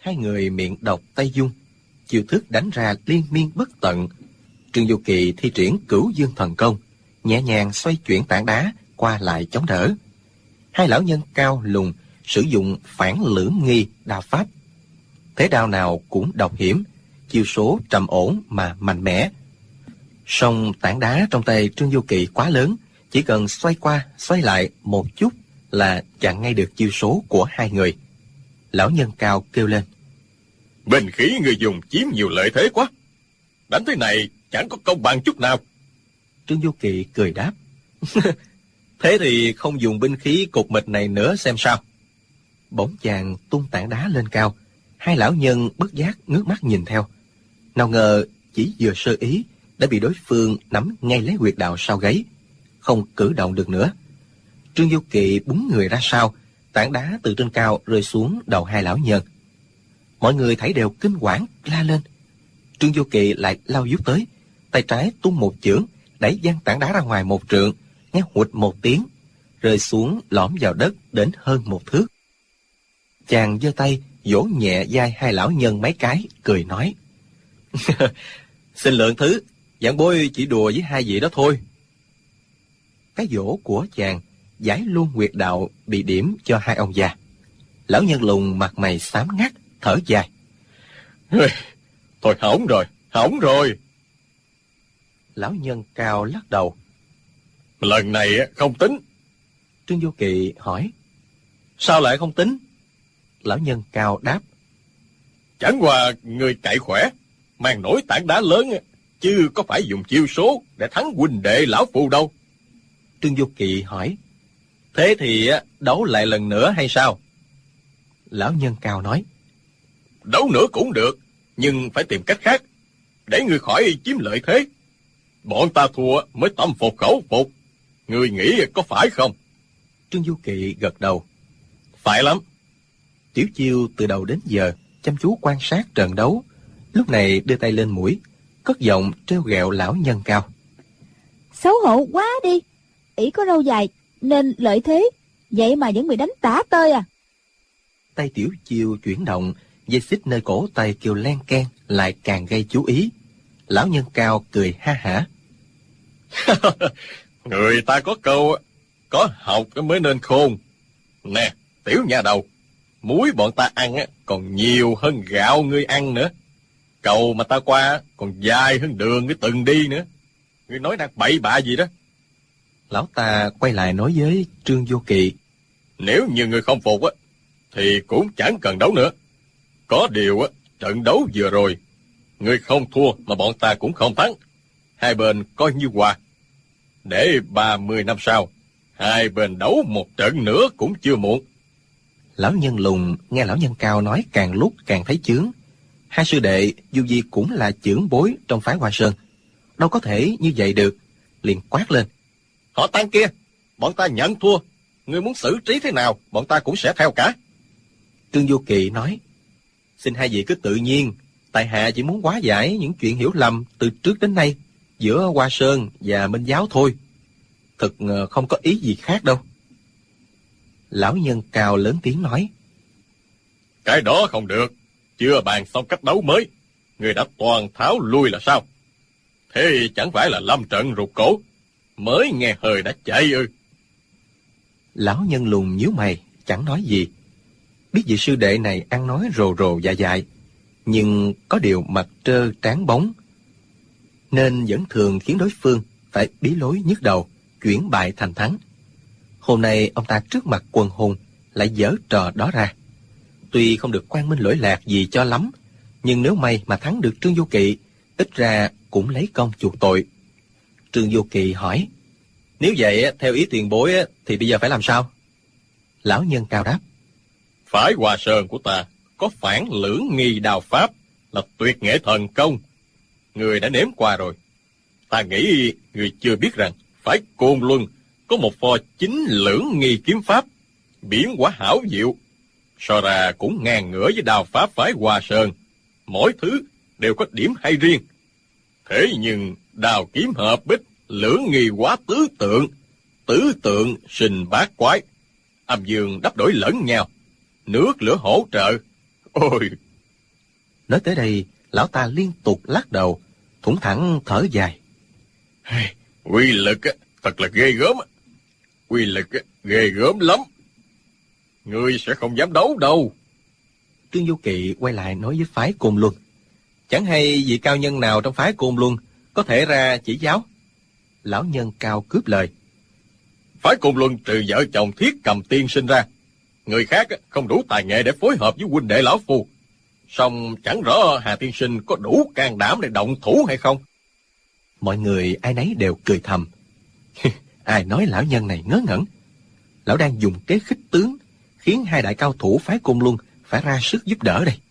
Hai người miệng đọc tay dung, chiêu thức đánh ra liên miên bất tận. Trương Du Kỳ thi triển Cửu Dương thần công, nhẹ nhàng xoay chuyển tảng đá qua lại chống đỡ. Hai lão nhân cao lùn sử dụng phản lưỡng nghi đao pháp. Thế đao nào cũng độc hiểm, chiêu số trầm ổn mà mạnh mẽ. Song tảng đá trong tay Trương Du Kỳ quá lớn, chỉ cần xoay qua xoay lại một chút là chặn ngay được chiêu số của hai người. Lão nhân cao kêu lên: Binh khí người dùng chiếm nhiều lợi thế quá, đánh thế này chẳng có công bằng chút nào. Trương Du Kỳ cười đáp: Thế thì không dùng binh khí cục mịch này nữa xem sao. Bỗng chàng tung tảng đá lên cao. Hai lão nhân bất giác ngước mắt nhìn theo. Nào ngờ chỉ vừa sơ ý đã bị đối phương nắm ngay lấy huyệt đạo sau gáy, không cử động được nữa. Trương Du Kỳ búng người ra sau, tảng đá từ trên cao rơi xuống đầu hai lão nhân. Mọi người thấy đều kinh hoảng la lên. Trương Du Kỳ lại lao vút tới, tay trái tung một chưởng, đẩy văng tảng đá ra ngoài một trượng, nghe hụt một tiếng, rơi xuống lõm vào đất đến hơn một thước. Chàng giơ tay vỗ nhẹ vai hai lão nhân mấy cái, cười nói: Xin lượng thứ, vạn bối chỉ đùa với hai vị đó thôi. Cái vỗ của chàng giải luôn huyệt đạo bị điểm cho hai ông già. Lão nhân lùn mặt mày xám ngắt, thở dài: Thôi hỏng rồi. Lão nhân cao lắc đầu: Lần này không tính. Trương Du Kỳ hỏi: Sao lại không tính? Lão nhân cao đáp: Chẳng qua người cậy khỏe, mang nổi tảng đá lớn, chứ có phải dùng chiêu số để thắng huynh đệ lão phu đâu. Trương Du Kỳ hỏi: Thế thì đấu lại lần nữa hay sao? Lão nhân cao nói: Đấu nữa cũng được, nhưng phải tìm cách khác, để người khỏi chiếm lợi thế. Bọn ta thua mới tâm phục khẩu phục, người nghĩ có phải không? Trương Du Kỳ gật đầu: Phải lắm. Tiểu Chiêu từ đầu đến giờ chăm chú quan sát trận đấu, lúc này đưa tay lên mũi, cất giọng trêu ghẹo lão nhân cao: Xấu hổ quá đi, ỷ có râu dài nên lợi thế, vậy mà vẫn bị đánh tả tơi à. Tay Tiểu Chiêu chuyển động, dây xích nơi cổ tay kêu len keng lại càng gây chú ý. Lão nhân cao cười ha hả: Người ta có câu, có học mới nên khôn. Nè, tiểu nhà đầu, muối bọn ta ăn còn nhiều hơn gạo ngươi ăn nữa. Cầu mà ta qua còn dài hơn đường cái từng đi nữa. Ngươi nói năng bậy bạ gì đó. Lão ta quay lại nói với Trương Du Kỳ: Nếu như ngươi không phục thì cũng chẳng cần đấu nữa. Có điều trận đấu vừa rồi, ngươi không thua mà bọn ta cũng không thắng. Hai bên coi như hòa. Để 30 năm sau, hai bên đấu một trận nữa cũng chưa muộn. Lão nhân lùn nghe lão nhân cao nói càng lúc càng thấy chướng. Hai sư đệ dù gì cũng là chưởng bối trong phái Hoa Sơn, đâu có thể như vậy được. Liền quát lên: Họ Tăng kia, bọn ta nhận thua. Ngươi muốn xử trí thế nào, bọn ta cũng sẽ theo cả. Trương Du Kỳ nói: Xin hai vị cứ tự nhiên, tại hạ chỉ muốn hóa giải những chuyện hiểu lầm từ trước đến nay giữa Hoa Sơn và Minh Giáo thôi, thực không có ý gì khác đâu. Lão nhân cao lớn tiếng nói: Cái đó không được, chưa bàn xong cách đấu mới, người đã toàn tháo lui là sao? Thế chẳng phải là lâm trận rụt cổ, mới nghe hơi đã chạy ư? Lão nhân lùn nhíu mày, chẳng nói gì. Biết vị sư đệ này ăn nói rồ rồ dạ dại, nhưng có điều mặt trơ trán bóng, nên vẫn thường khiến đối phương phải bí lối nhức đầu, chuyển bại thành thắng. Hôm nay ông ta trước mặt quần hùng lại giở trò đó ra. Tuy không được quang minh lỗi lạc gì cho lắm, nhưng nếu may mà thắng được Trương Du Kỳ, ít ra cũng lấy công chuộc tội. Trương Du Kỳ hỏi: Nếu vậy theo ý tiền bối thì bây giờ phải làm sao? Lão nhân cao đáp: Phái Hoa Sơn của ta có phản lưỡng nghi đao pháp, là tuyệt nghệ thần công. Người đã nếm qua rồi. Ta nghĩ người chưa biết rằng phái Côn Luân có một pho chính lưỡng nghi kiếm pháp, biến hóa hảo diệu, so ra cũng ngang ngửa với đao pháp phái Hoa Sơn. Mỗi thứ đều có điểm hay riêng. Thế nhưng đao kiếm hợp bích, lưỡng nghi quá tứ tượng sinh bát quái, âm dương đắp đổi lẫn nhau, nước lửa hỗ trợ. Ôi, Nói tới đây, lão ta liên tục lắc đầu, thủng thẳng thở dài. Uy lực thật là ghê gớm. Uy lực ghê gớm lắm. Ngươi sẽ không dám đấu đâu. Trương Du Kỵ quay lại nói với phái Côn Luân. Chẳng hay vị cao nhân nào trong phái Côn Luân có thể ra chỉ giáo? Lão nhân cao cướp lời. Phái Côn Luân trừ vợ chồng Thiết Cầm tiên sinh ra, người khác không đủ tài nghệ để phối hợp với huynh đệ lão phu. Song chẳng rõ Hà tiên sinh có đủ can đảm để động thủ hay không. Mọi người ai nấy đều cười thầm. Ai nói lão nhân này ngớ ngẩn. Lão đang dùng kế khích tướng, khiến hai đại cao thủ phái Côn Luân phải ra sức giúp đỡ đây.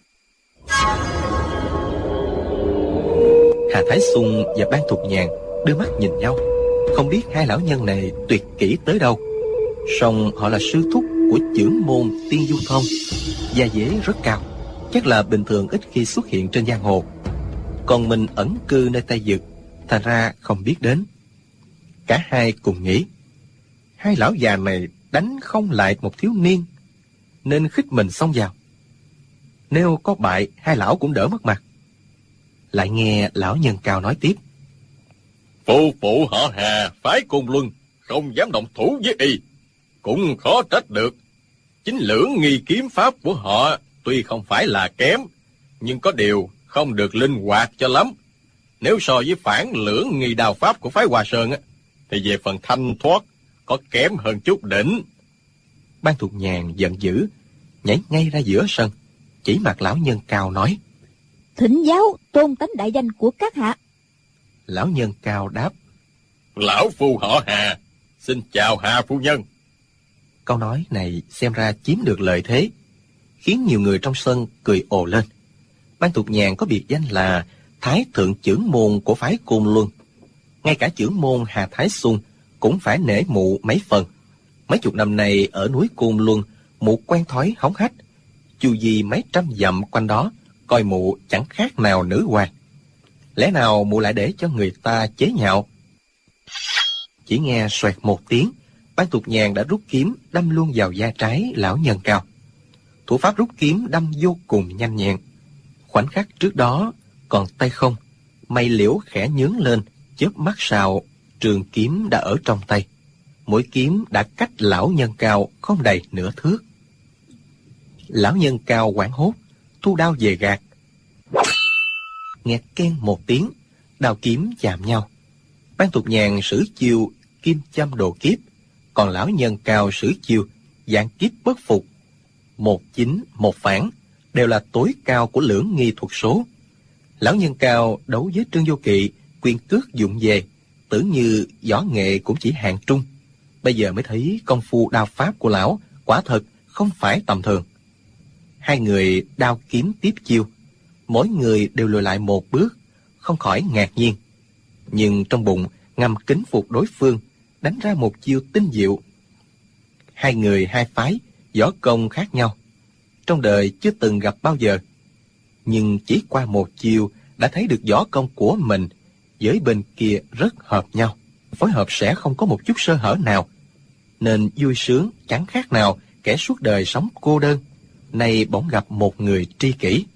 Hà Thái Xung và Ban Thục Nhàn đưa mắt nhìn nhau, không biết hai lão nhân này tuyệt kỹ tới đâu. Song họ là sư thúc của chưởng môn Tiên Du Thông, gia dế rất cao, chắc là bình thường ít khi xuất hiện trên giang hồ. Còn mình ẩn cư nơi Tây Dực, thành ra không biết đến. Cả hai cùng nghĩ, hai lão già này đánh không lại một thiếu niên, nên khích mình xông vào. Nếu có bại, hai lão cũng đỡ mất mặt. Lại nghe lão nhân cao nói tiếp. Phu phụ họ Hà phái Côn Luân không dám động thủ với y, cũng khó trách được. Chính lưỡng nghi kiếm pháp của họ tuy không phải là kém, nhưng có điều không được linh hoạt cho lắm. Nếu so với phản lưỡng nghi đao pháp của phái Hoa Sơn thì về phần thanh thoát có kém hơn chút đỉnh. Ban Thục Nhàn giận dữ, nhảy ngay ra giữa sân, chỉ mặt lão nhân cao nói. Thỉnh giáo tôn tánh đại danh của các hạ. Lão nhân cao đáp. Lão phu họ Hà, xin chào Hà phu nhân. Câu nói này xem ra chiếm được lợi thế, khiến nhiều người trong sân cười ồ lên. Ban Thục Nhàn có biệt danh là Thái Thượng Chưởng Môn của phái Côn Luân. Ngay cả chưởng môn Hà Thái Xung cũng phải nể mụ mấy phần. Mấy chục năm nay ở núi Côn Luân, mụ quen thói hống hách, chu vi mấy trăm dặm quanh đó, coi mụ chẳng khác nào nữ hoàng. Lẽ nào mụ lại để cho người ta chế nhạo? Chỉ nghe xoẹt một tiếng, Ban Thục Nhàn đã rút kiếm đâm luôn vào da trái lão nhân cao. Thủ pháp rút kiếm đâm vô cùng nhanh nhẹn. Khoảnh khắc trước đó còn tay không, mày liễu khẽ nhướng lên, chớp mắt sau, trường kiếm đã ở trong tay. Mũi kiếm đã cách lão nhân cao không đầy nửa thước. Lão nhân cao hoảng hốt, thu đao về gạt. Nghe keng một tiếng, đao kiếm chạm nhau. Ban Thục Nhàn sử chiêu kim châm đồ kiếp, còn lão nhân cao sử chiêu vạn kiếp bất phục. Một chính, một phản, đều là tối cao của lưỡng nghi thuật số. Lão nhân cao đấu với Trương Du Kỵ, quyền cước dụng về, tưởng như võ nghệ cũng chỉ hạng trung. Bây giờ mới thấy công phu đao pháp của lão quả thật không phải tầm thường. Hai người đao kiếm tiếp chiêu, mỗi người đều lùi lại một bước, không khỏi ngạc nhiên. Nhưng trong bụng ngầm kính phục đối phương, đánh ra một chiêu tinh diệu. Hai người hai phái, võ công khác nhau, trong đời chưa từng gặp bao giờ. Nhưng chỉ qua một chiêu đã thấy được võ công của mình với bên kia rất hợp nhau, phối hợp sẽ không có một chút sơ hở nào, nên vui sướng chẳng khác nào kẻ suốt đời sống cô đơn, nay bỗng gặp một người tri kỷ.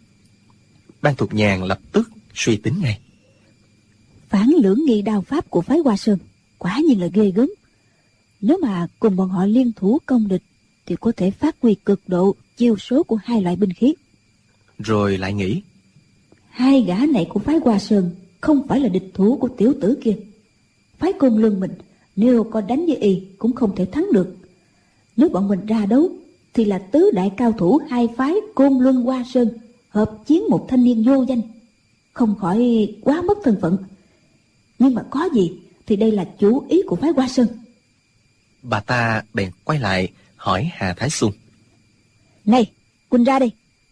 Ban Thục Nhàn lập tức suy tính ngay. Phản lưỡng nghi đao pháp của phái Hoa Sơn quả nhiên là ghê gớm. Nếu mà cùng bọn họ liên thủ công địch thì có thể phát huy cực độ chiêu số của hai loại binh khí. Rồi lại nghĩ, hai gã này của phái Hoa Sơn không phải là địch thủ của tiểu tử kia. Phái Côn Luân mình nếu có đánh với y cũng không thể thắng được. Nếu bọn mình ra đấu thì là tứ đại cao thủ hai phái Côn Luân Hoa Sơn hợp chiến một thanh niên vô danh, không khỏi quá mất thân phận. Nhưng mà có gì thì đây là chủ ý của phái Hoa Sơn. Bà ta bèn quay lại hỏi Hà Thái Xung. Này, Quỳnh ra đây.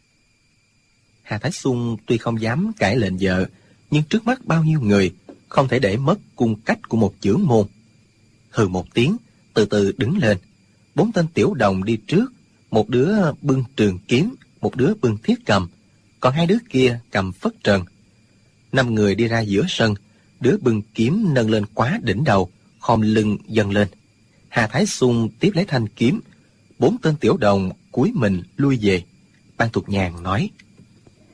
Hà Thái Xung tuy không dám cãi lệnh vợ, nhưng trước mắt bao nhiêu người, không thể để mất cung cách của một chưởng môn. Hừ một tiếng, từ từ đứng lên. 4 tên tiểu đồng đi trước, một đứa bưng trường kiếm, một đứa bưng thiết cầm, còn 2 đứa kia cầm phất trần. 5 người đi ra giữa sân, đứa bưng kiếm nâng lên quá đỉnh đầu, khom lưng dâng lên. Hà Thái Xung tiếp lấy thanh kiếm, 4 tên tiểu đồng cúi mình lui về. Ban Thục Nhàn nói,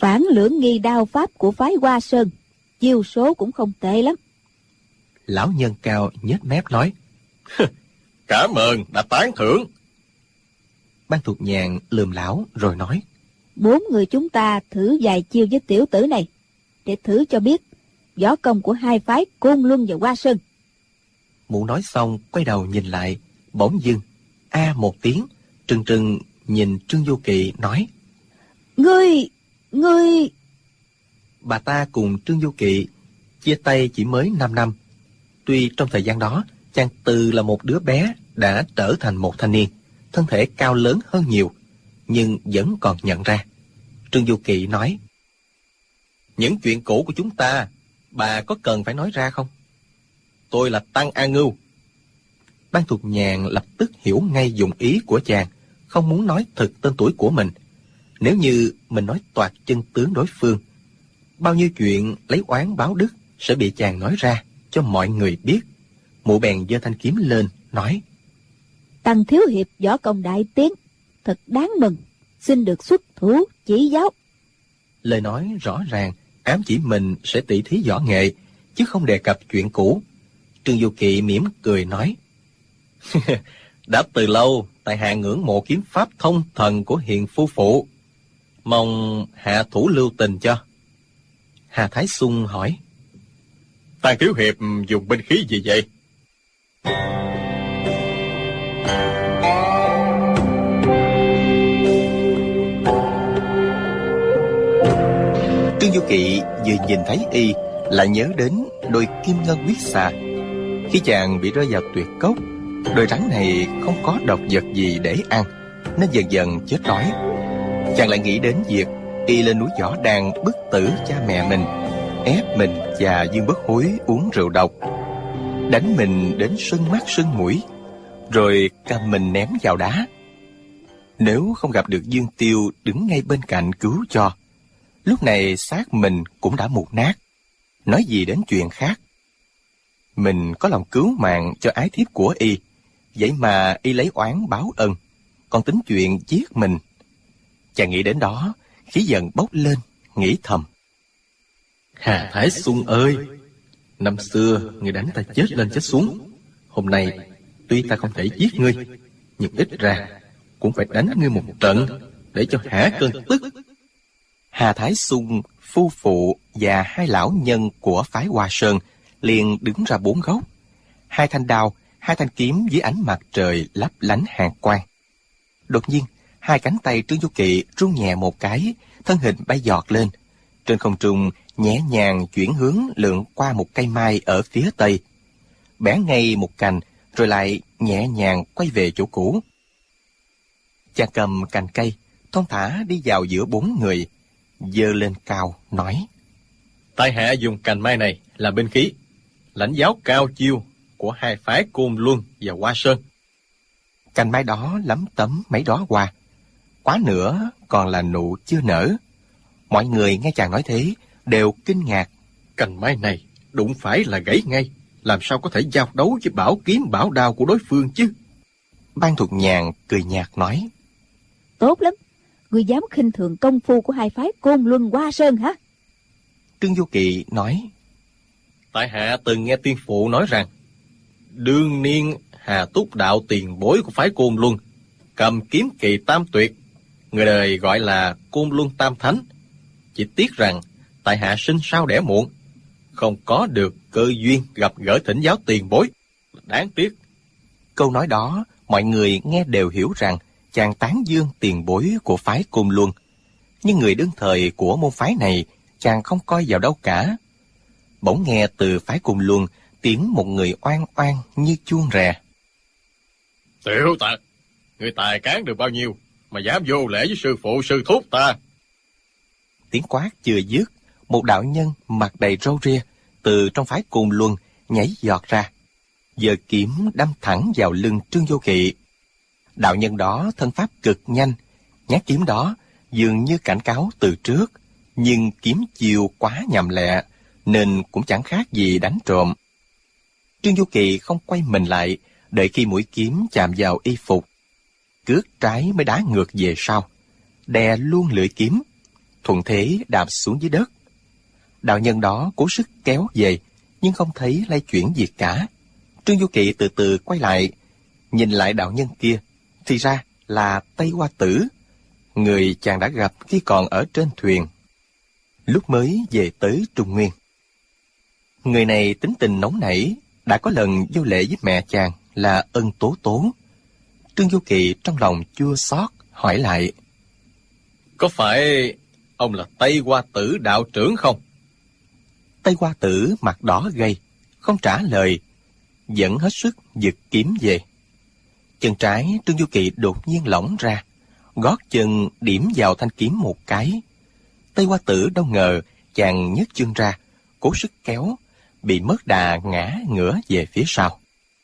Bản lưỡng nghi đao pháp của phái Hoa Sơn, chiêu số cũng không tệ lắm. Lão nhân cao nhếch mép nói. Cảm ơn đã tán thưởng. Ban Thục Nhàn lườm lão rồi nói. 4 người chúng ta thử vài chiêu với tiểu tử này, để thử cho biết võ công của hai phái Côn Luân và Hoa Sơn. Mụ nói xong quay đầu nhìn lại, bỗng dưng một tiếng, trừng trừng nhìn Trương Vô Kỵ nói. Ngươi... Bà ta cùng Trương Vô Kỵ chia tay chỉ mới 5 năm. Tuy trong thời gian đó, chàng từ là một đứa bé đã trở thành một thanh niên, thân thể cao lớn hơn nhiều, nhưng vẫn còn nhận ra. Trương Vô Kỵ nói. Những chuyện cũ của chúng ta, bà có cần phải nói ra không? Tôi là Tăng A Ngưu. Ban Thục Nhàn lập tức hiểu ngay dụng ý của chàng, không muốn nói thực tên tuổi của mình. Nếu như mình nói toạc chân tướng đối phương, bao nhiêu chuyện lấy oán báo đức sẽ bị chàng nói ra cho mọi người biết. Mụ bèn giơ thanh kiếm lên, nói. Tăng thiếu hiệp võ công đại tiến, thật đáng mừng, xin được xuất thủ chỉ giáo. Lời nói rõ ràng ám chỉ mình sẽ tỉ thí võ nghệ, chứ không đề cập chuyện cũ. Trương Vô Kỵ mỉm cười nói. Đã từ lâu tại hạ ngưỡng mộ kiếm pháp thông thần của hiền phu phụ, mong hạ thủ lưu tình cho. Hà Thái Xung hỏi. Tàn thiếu hiệp dùng binh khí gì vậy? Trương Vô Kỵ vừa nhìn thấy y lại nhớ đến đôi kim ngân huyết xà. Khi chàng bị rơi vào tuyệt cốc, đôi rắn này không có độc vật gì để ăn, nên dần dần chết đói. Chàng lại nghĩ đến việc y lên núi Võ Đàn bức tử cha mẹ mình, ép mình và Dương Bất Hối uống rượu độc, đánh mình đến sưng mắt sưng mũi, rồi cầm mình ném vào đá. Nếu không gặp được Dương Tiêu đứng ngay bên cạnh cứu cho, lúc này xác mình cũng đã mục nát, nói gì đến chuyện khác. Mình có lòng cứu mạng cho ái thiếp của y, vậy mà y lấy oán báo ân, còn tính chuyện giết mình. Chàng nghĩ đến đó, khí giận bốc lên, nghĩ thầm. Hà Thái Xung ơi, năm xưa người đánh ta chết lên chết xuống. Hôm nay tuy ta không thể giết ngươi, nhưng ít ra cũng phải đánh ngươi một trận để cho hả cơn tức. Hà Thái Xung, phu phụ và hai lão nhân của phái Hoa Sơn liền đứng ra 4 góc. 2 thanh đao, 2 thanh kiếm dưới ánh mặt trời lấp lánh hàn quang. Đột nhiên, 2 cánh tay Trương Vô Kỵ rung nhẹ một cái, thân hình bay giọt lên. Trên không trung nhẹ nhàng chuyển hướng lượn qua một cây mai ở phía tây, bẻ ngay một cành, rồi lại nhẹ nhàng quay về chỗ cũ. Chàng cầm cành cây, thon thả đi vào giữa 4 người, giơ lên cao nói. Tại hạ dùng cành mai này làm binh khí, lãnh giáo cao chiêu của hai phái Côn Luân và Hoa Sơn. Cành mai đó lấm tấm mấy đóa hoa, quá nữa còn là nụ chưa nở. Mọi người nghe chàng nói thế đều kinh ngạc. Cành mai này đụng phải là gãy ngay, làm sao có thể giao đấu với bảo kiếm bảo đao của đối phương chứ? Ban Thục Nhàn cười nhạt nói. Tốt lắm, ngươi dám khinh thường công phu của hai phái Côn Luân Hoa Sơn hả? Trương Vô Kỵ nói. Tại hạ từng nghe tiên phụ nói rằng, đương niên Hà Túc đạo tiền bối của phái Côn Luân cầm kiếm kỳ tam tuyệt, người đời gọi là Côn Luân Tam Thánh. Chỉ tiếc rằng tại hạ sinh sao đẻ muộn, không có được cơ duyên gặp gỡ thỉnh giáo tiền bối. Đáng tiếc. Câu nói đó mọi người nghe đều hiểu rằng chàng tán dương tiền bối của phái Côn Luân, nhưng người đương thời của môn phái này chàng không coi vào đâu cả. Bỗng nghe từ phái Côn Luân tiếng một người oan oan như chuông rè. Tiểu tặc, người tài cán được bao nhiêu mà dám vô lễ với sư phụ sư thúc ta? Tiếng quát chưa dứt, một đạo nhân mặt đầy râu ria từ trong phái Côn Luân nhảy giọt ra, giơ kiếm đâm thẳng vào lưng Trương Vô Kỵ. Đạo nhân đó thân pháp cực nhanh, nhát kiếm đó dường như cảnh cáo từ trước, nhưng kiếm chiêu quá nhằm lẹ nên cũng chẳng khác gì đánh trộm. Trương Vô Kỵ không quay mình lại, đợi khi mũi kiếm chạm vào y phục, cước trái mới đá ngược về sau, đè luôn lưỡi kiếm. thuận thế đạp xuống dưới đất. Đạo nhân đó cố sức kéo về, nhưng không thấy lay chuyển gì cả. Trương Du Kỵ từ từ quay lại, nhìn lại đạo nhân kia, thì ra là Tây Hoa Tử, người chàng đã gặp khi còn ở trên thuyền, lúc mới về tới Trung Nguyên. Người này tính tình nóng nảy, đã có lần vô lễ với mẹ chàng là Ân Tố Tố. Trương Du Kỵ trong lòng chua xót hỏi lại: Có phải ông là Tây Hoa Tử đạo trưởng không? Tây Hoa Tử mặt đỏ gay, không trả lời, vẫn hết sức giật kiếm về. Chân trái Trương Du Kỵ đột nhiên lỏng ra, gót chân điểm vào thanh kiếm một cái. Tây Hoa Tử đâu ngờ chàng nhấc chân ra, cố sức kéo, bị mất đà ngã ngửa về phía sau.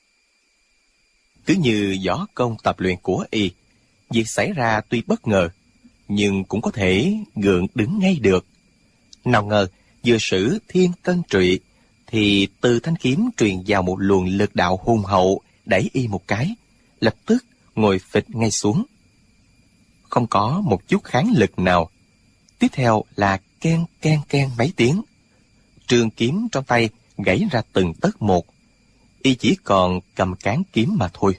Cứ như võ công tập luyện của y, việc xảy ra tuy bất ngờ, nhưng cũng có thể gượng đứng ngay được. Nào ngờ vừa sử thiên cân trụy, thì từ thanh kiếm truyền vào một luồng lực đạo hùng hậu, đẩy y một cái, lập tức ngồi phịch ngay xuống. Không có một chút kháng lực nào. Tiếp theo là ken ken ken mấy tiếng. Trường kiếm trong tay gãy ra từng tấc một. Y chỉ còn cầm cán kiếm mà thôi.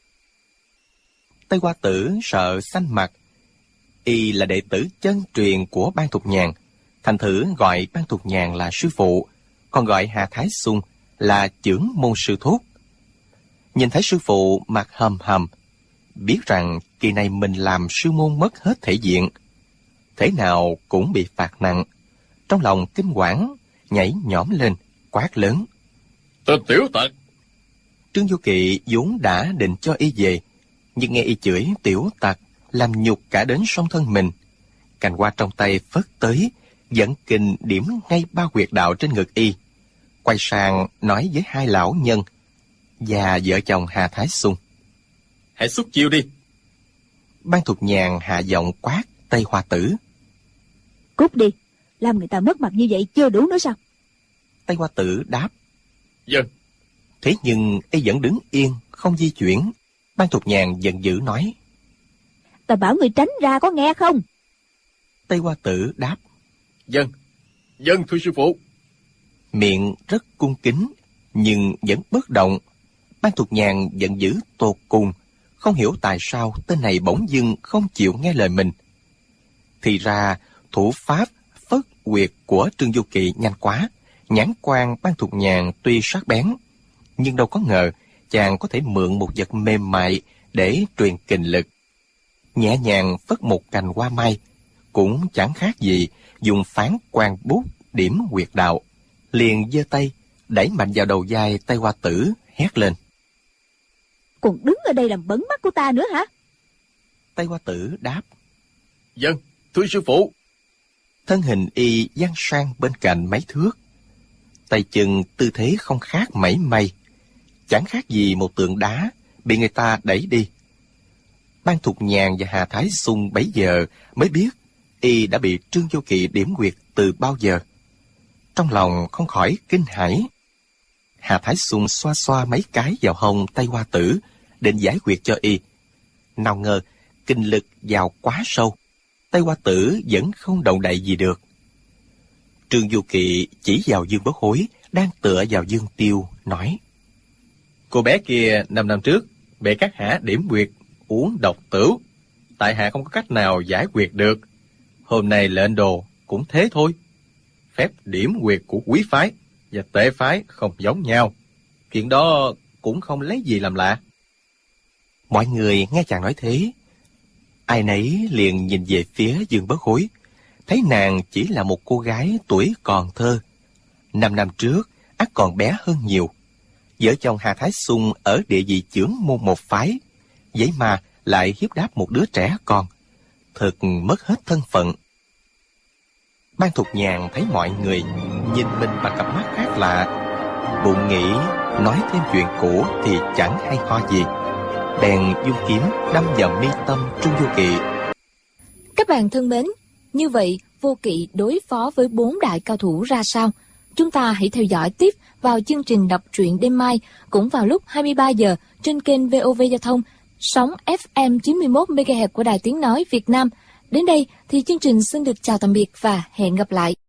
Tây Hoa Tử sợ xanh mặt. Y là đệ tử chân truyền của Ban Thục Nhàn, thành thử gọi Ban Thục Nhàn là sư phụ, còn gọi Hà Thái Xung là chưởng môn sư thúc. Nhìn thấy sư phụ mặt hầm hầm, biết rằng kỳ này mình làm sư môn mất hết thể diện, thế nào cũng bị phạt nặng. Trong lòng kinh hoảng, nhảy nhõm lên, quát lớn: Tên tiểu tặc! Trương Du Kỵ vốn đã định cho y về, nhưng nghe y chửi tiểu tặc, làm nhục cả đến song thân mình. Cành hoa trong tay phất tới, dẫn kình điểm ngay ba huyệt đạo trên ngực y. Quay sang nói với hai lão nhân và vợ chồng Hà Thái Xung: Hãy xuất chiêu đi! Ban Thục Nhàn hạ giọng quát Tây Hoa Tử: Cút đi, làm người ta mất mặt như vậy chưa đủ nữa sao? Tây Hoa Tử đáp: Dân. Thế nhưng y vẫn đứng yên, không di chuyển. Ban Thục Nhàn giận dữ nói: Ta bảo người tránh ra có nghe không? Tây Hoa Tử đáp: Dân. Dân thưa sư phụ. Miệng rất cung kính, nhưng vẫn bất động. Ban Thục Nhàn giận dữ tột cùng, không hiểu tại sao tên này bỗng dưng không chịu nghe lời mình. Thì ra thủ pháp phất huyệt của Trương Du Kỵ nhanh quá, nhãn quan Ban Thục Nhàn tuy sắc bén, nhưng đâu có ngờ chàng có thể mượn một vật mềm mại để truyền kình lực. Nhẹ nhàng phất một cành hoa mai, cũng chẳng khác gì dùng phán quan bút điểm huyệt đạo. Liền giơ tay đẩy mạnh vào đầu vai Tây Hoa Tử, hét lên: Còn đứng ở đây làm bẩn mắt của ta nữa hả? Tây Hoa Tử đáp: Dân thưa sư phụ. Thân hình y dang sang bên cạnh mấy thước, tay chân tư thế không khác mảy may, chẳng khác gì một tượng đá bị người ta đẩy đi. Ban Thục Nhàn và Hà Thái Xung bấy giờ mới biết y đã bị Trương Du Kỵ điểm huyệt từ bao giờ. Trong lòng không khỏi kinh hãi. Hà Thái Xung xoa xoa mấy cái vào hông Tây Hoa Tử, định giải huyệt cho y. Nào ngờ kinh lực vào quá sâu, Tây Hoa Tử vẫn không động đậy gì được. Trương Du Kỵ chỉ vào Dương Bất Hối đang tựa vào Dương Tiêu, nói: Cô bé kia 5 năm trước bị các hả điểm huyệt uống độc tửu, tại hạ không có cách nào giải huyệt được. Hôm nay lệnh đồ cũng thế thôi. Phép điểm huyệt của quý phái và tệ phái không giống nhau, chuyện đó cũng không lấy gì làm lạ. Mọi người nghe chàng nói thế, ai nấy liền nhìn về phía Dương Bất Hối, thấy nàng chỉ là một cô gái tuổi còn thơ. 5 năm trước ắt còn bé hơn nhiều. Vợ chồng Hà Thái Xung ở địa vị chưởng môn một phái, vậy mà lại hiếp đáp một đứa trẻ con, thật mất hết thân phận. Ban Thục Nhàn thấy mọi người nhìn mình bằng cặp mắt khác lạ, bụng nghĩ nói thêm chuyện cũ thì chẳng hay ho gì, bèn dung kiếm đâm vào mi tâm Trương Du Kỵ. Các bạn thân mến, như vậy Vô Kỵ đối phó với 4 đại cao thủ ra sao? Chúng ta hãy theo dõi tiếp vào chương trình đọc truyện đêm mai, cũng vào lúc 23 giờ trên kênh VOV Giao thông, sóng FM 91 MHz của Đài Tiếng nói Việt Nam. Đến đây thì chương trình xin được chào tạm biệt và hẹn gặp lại.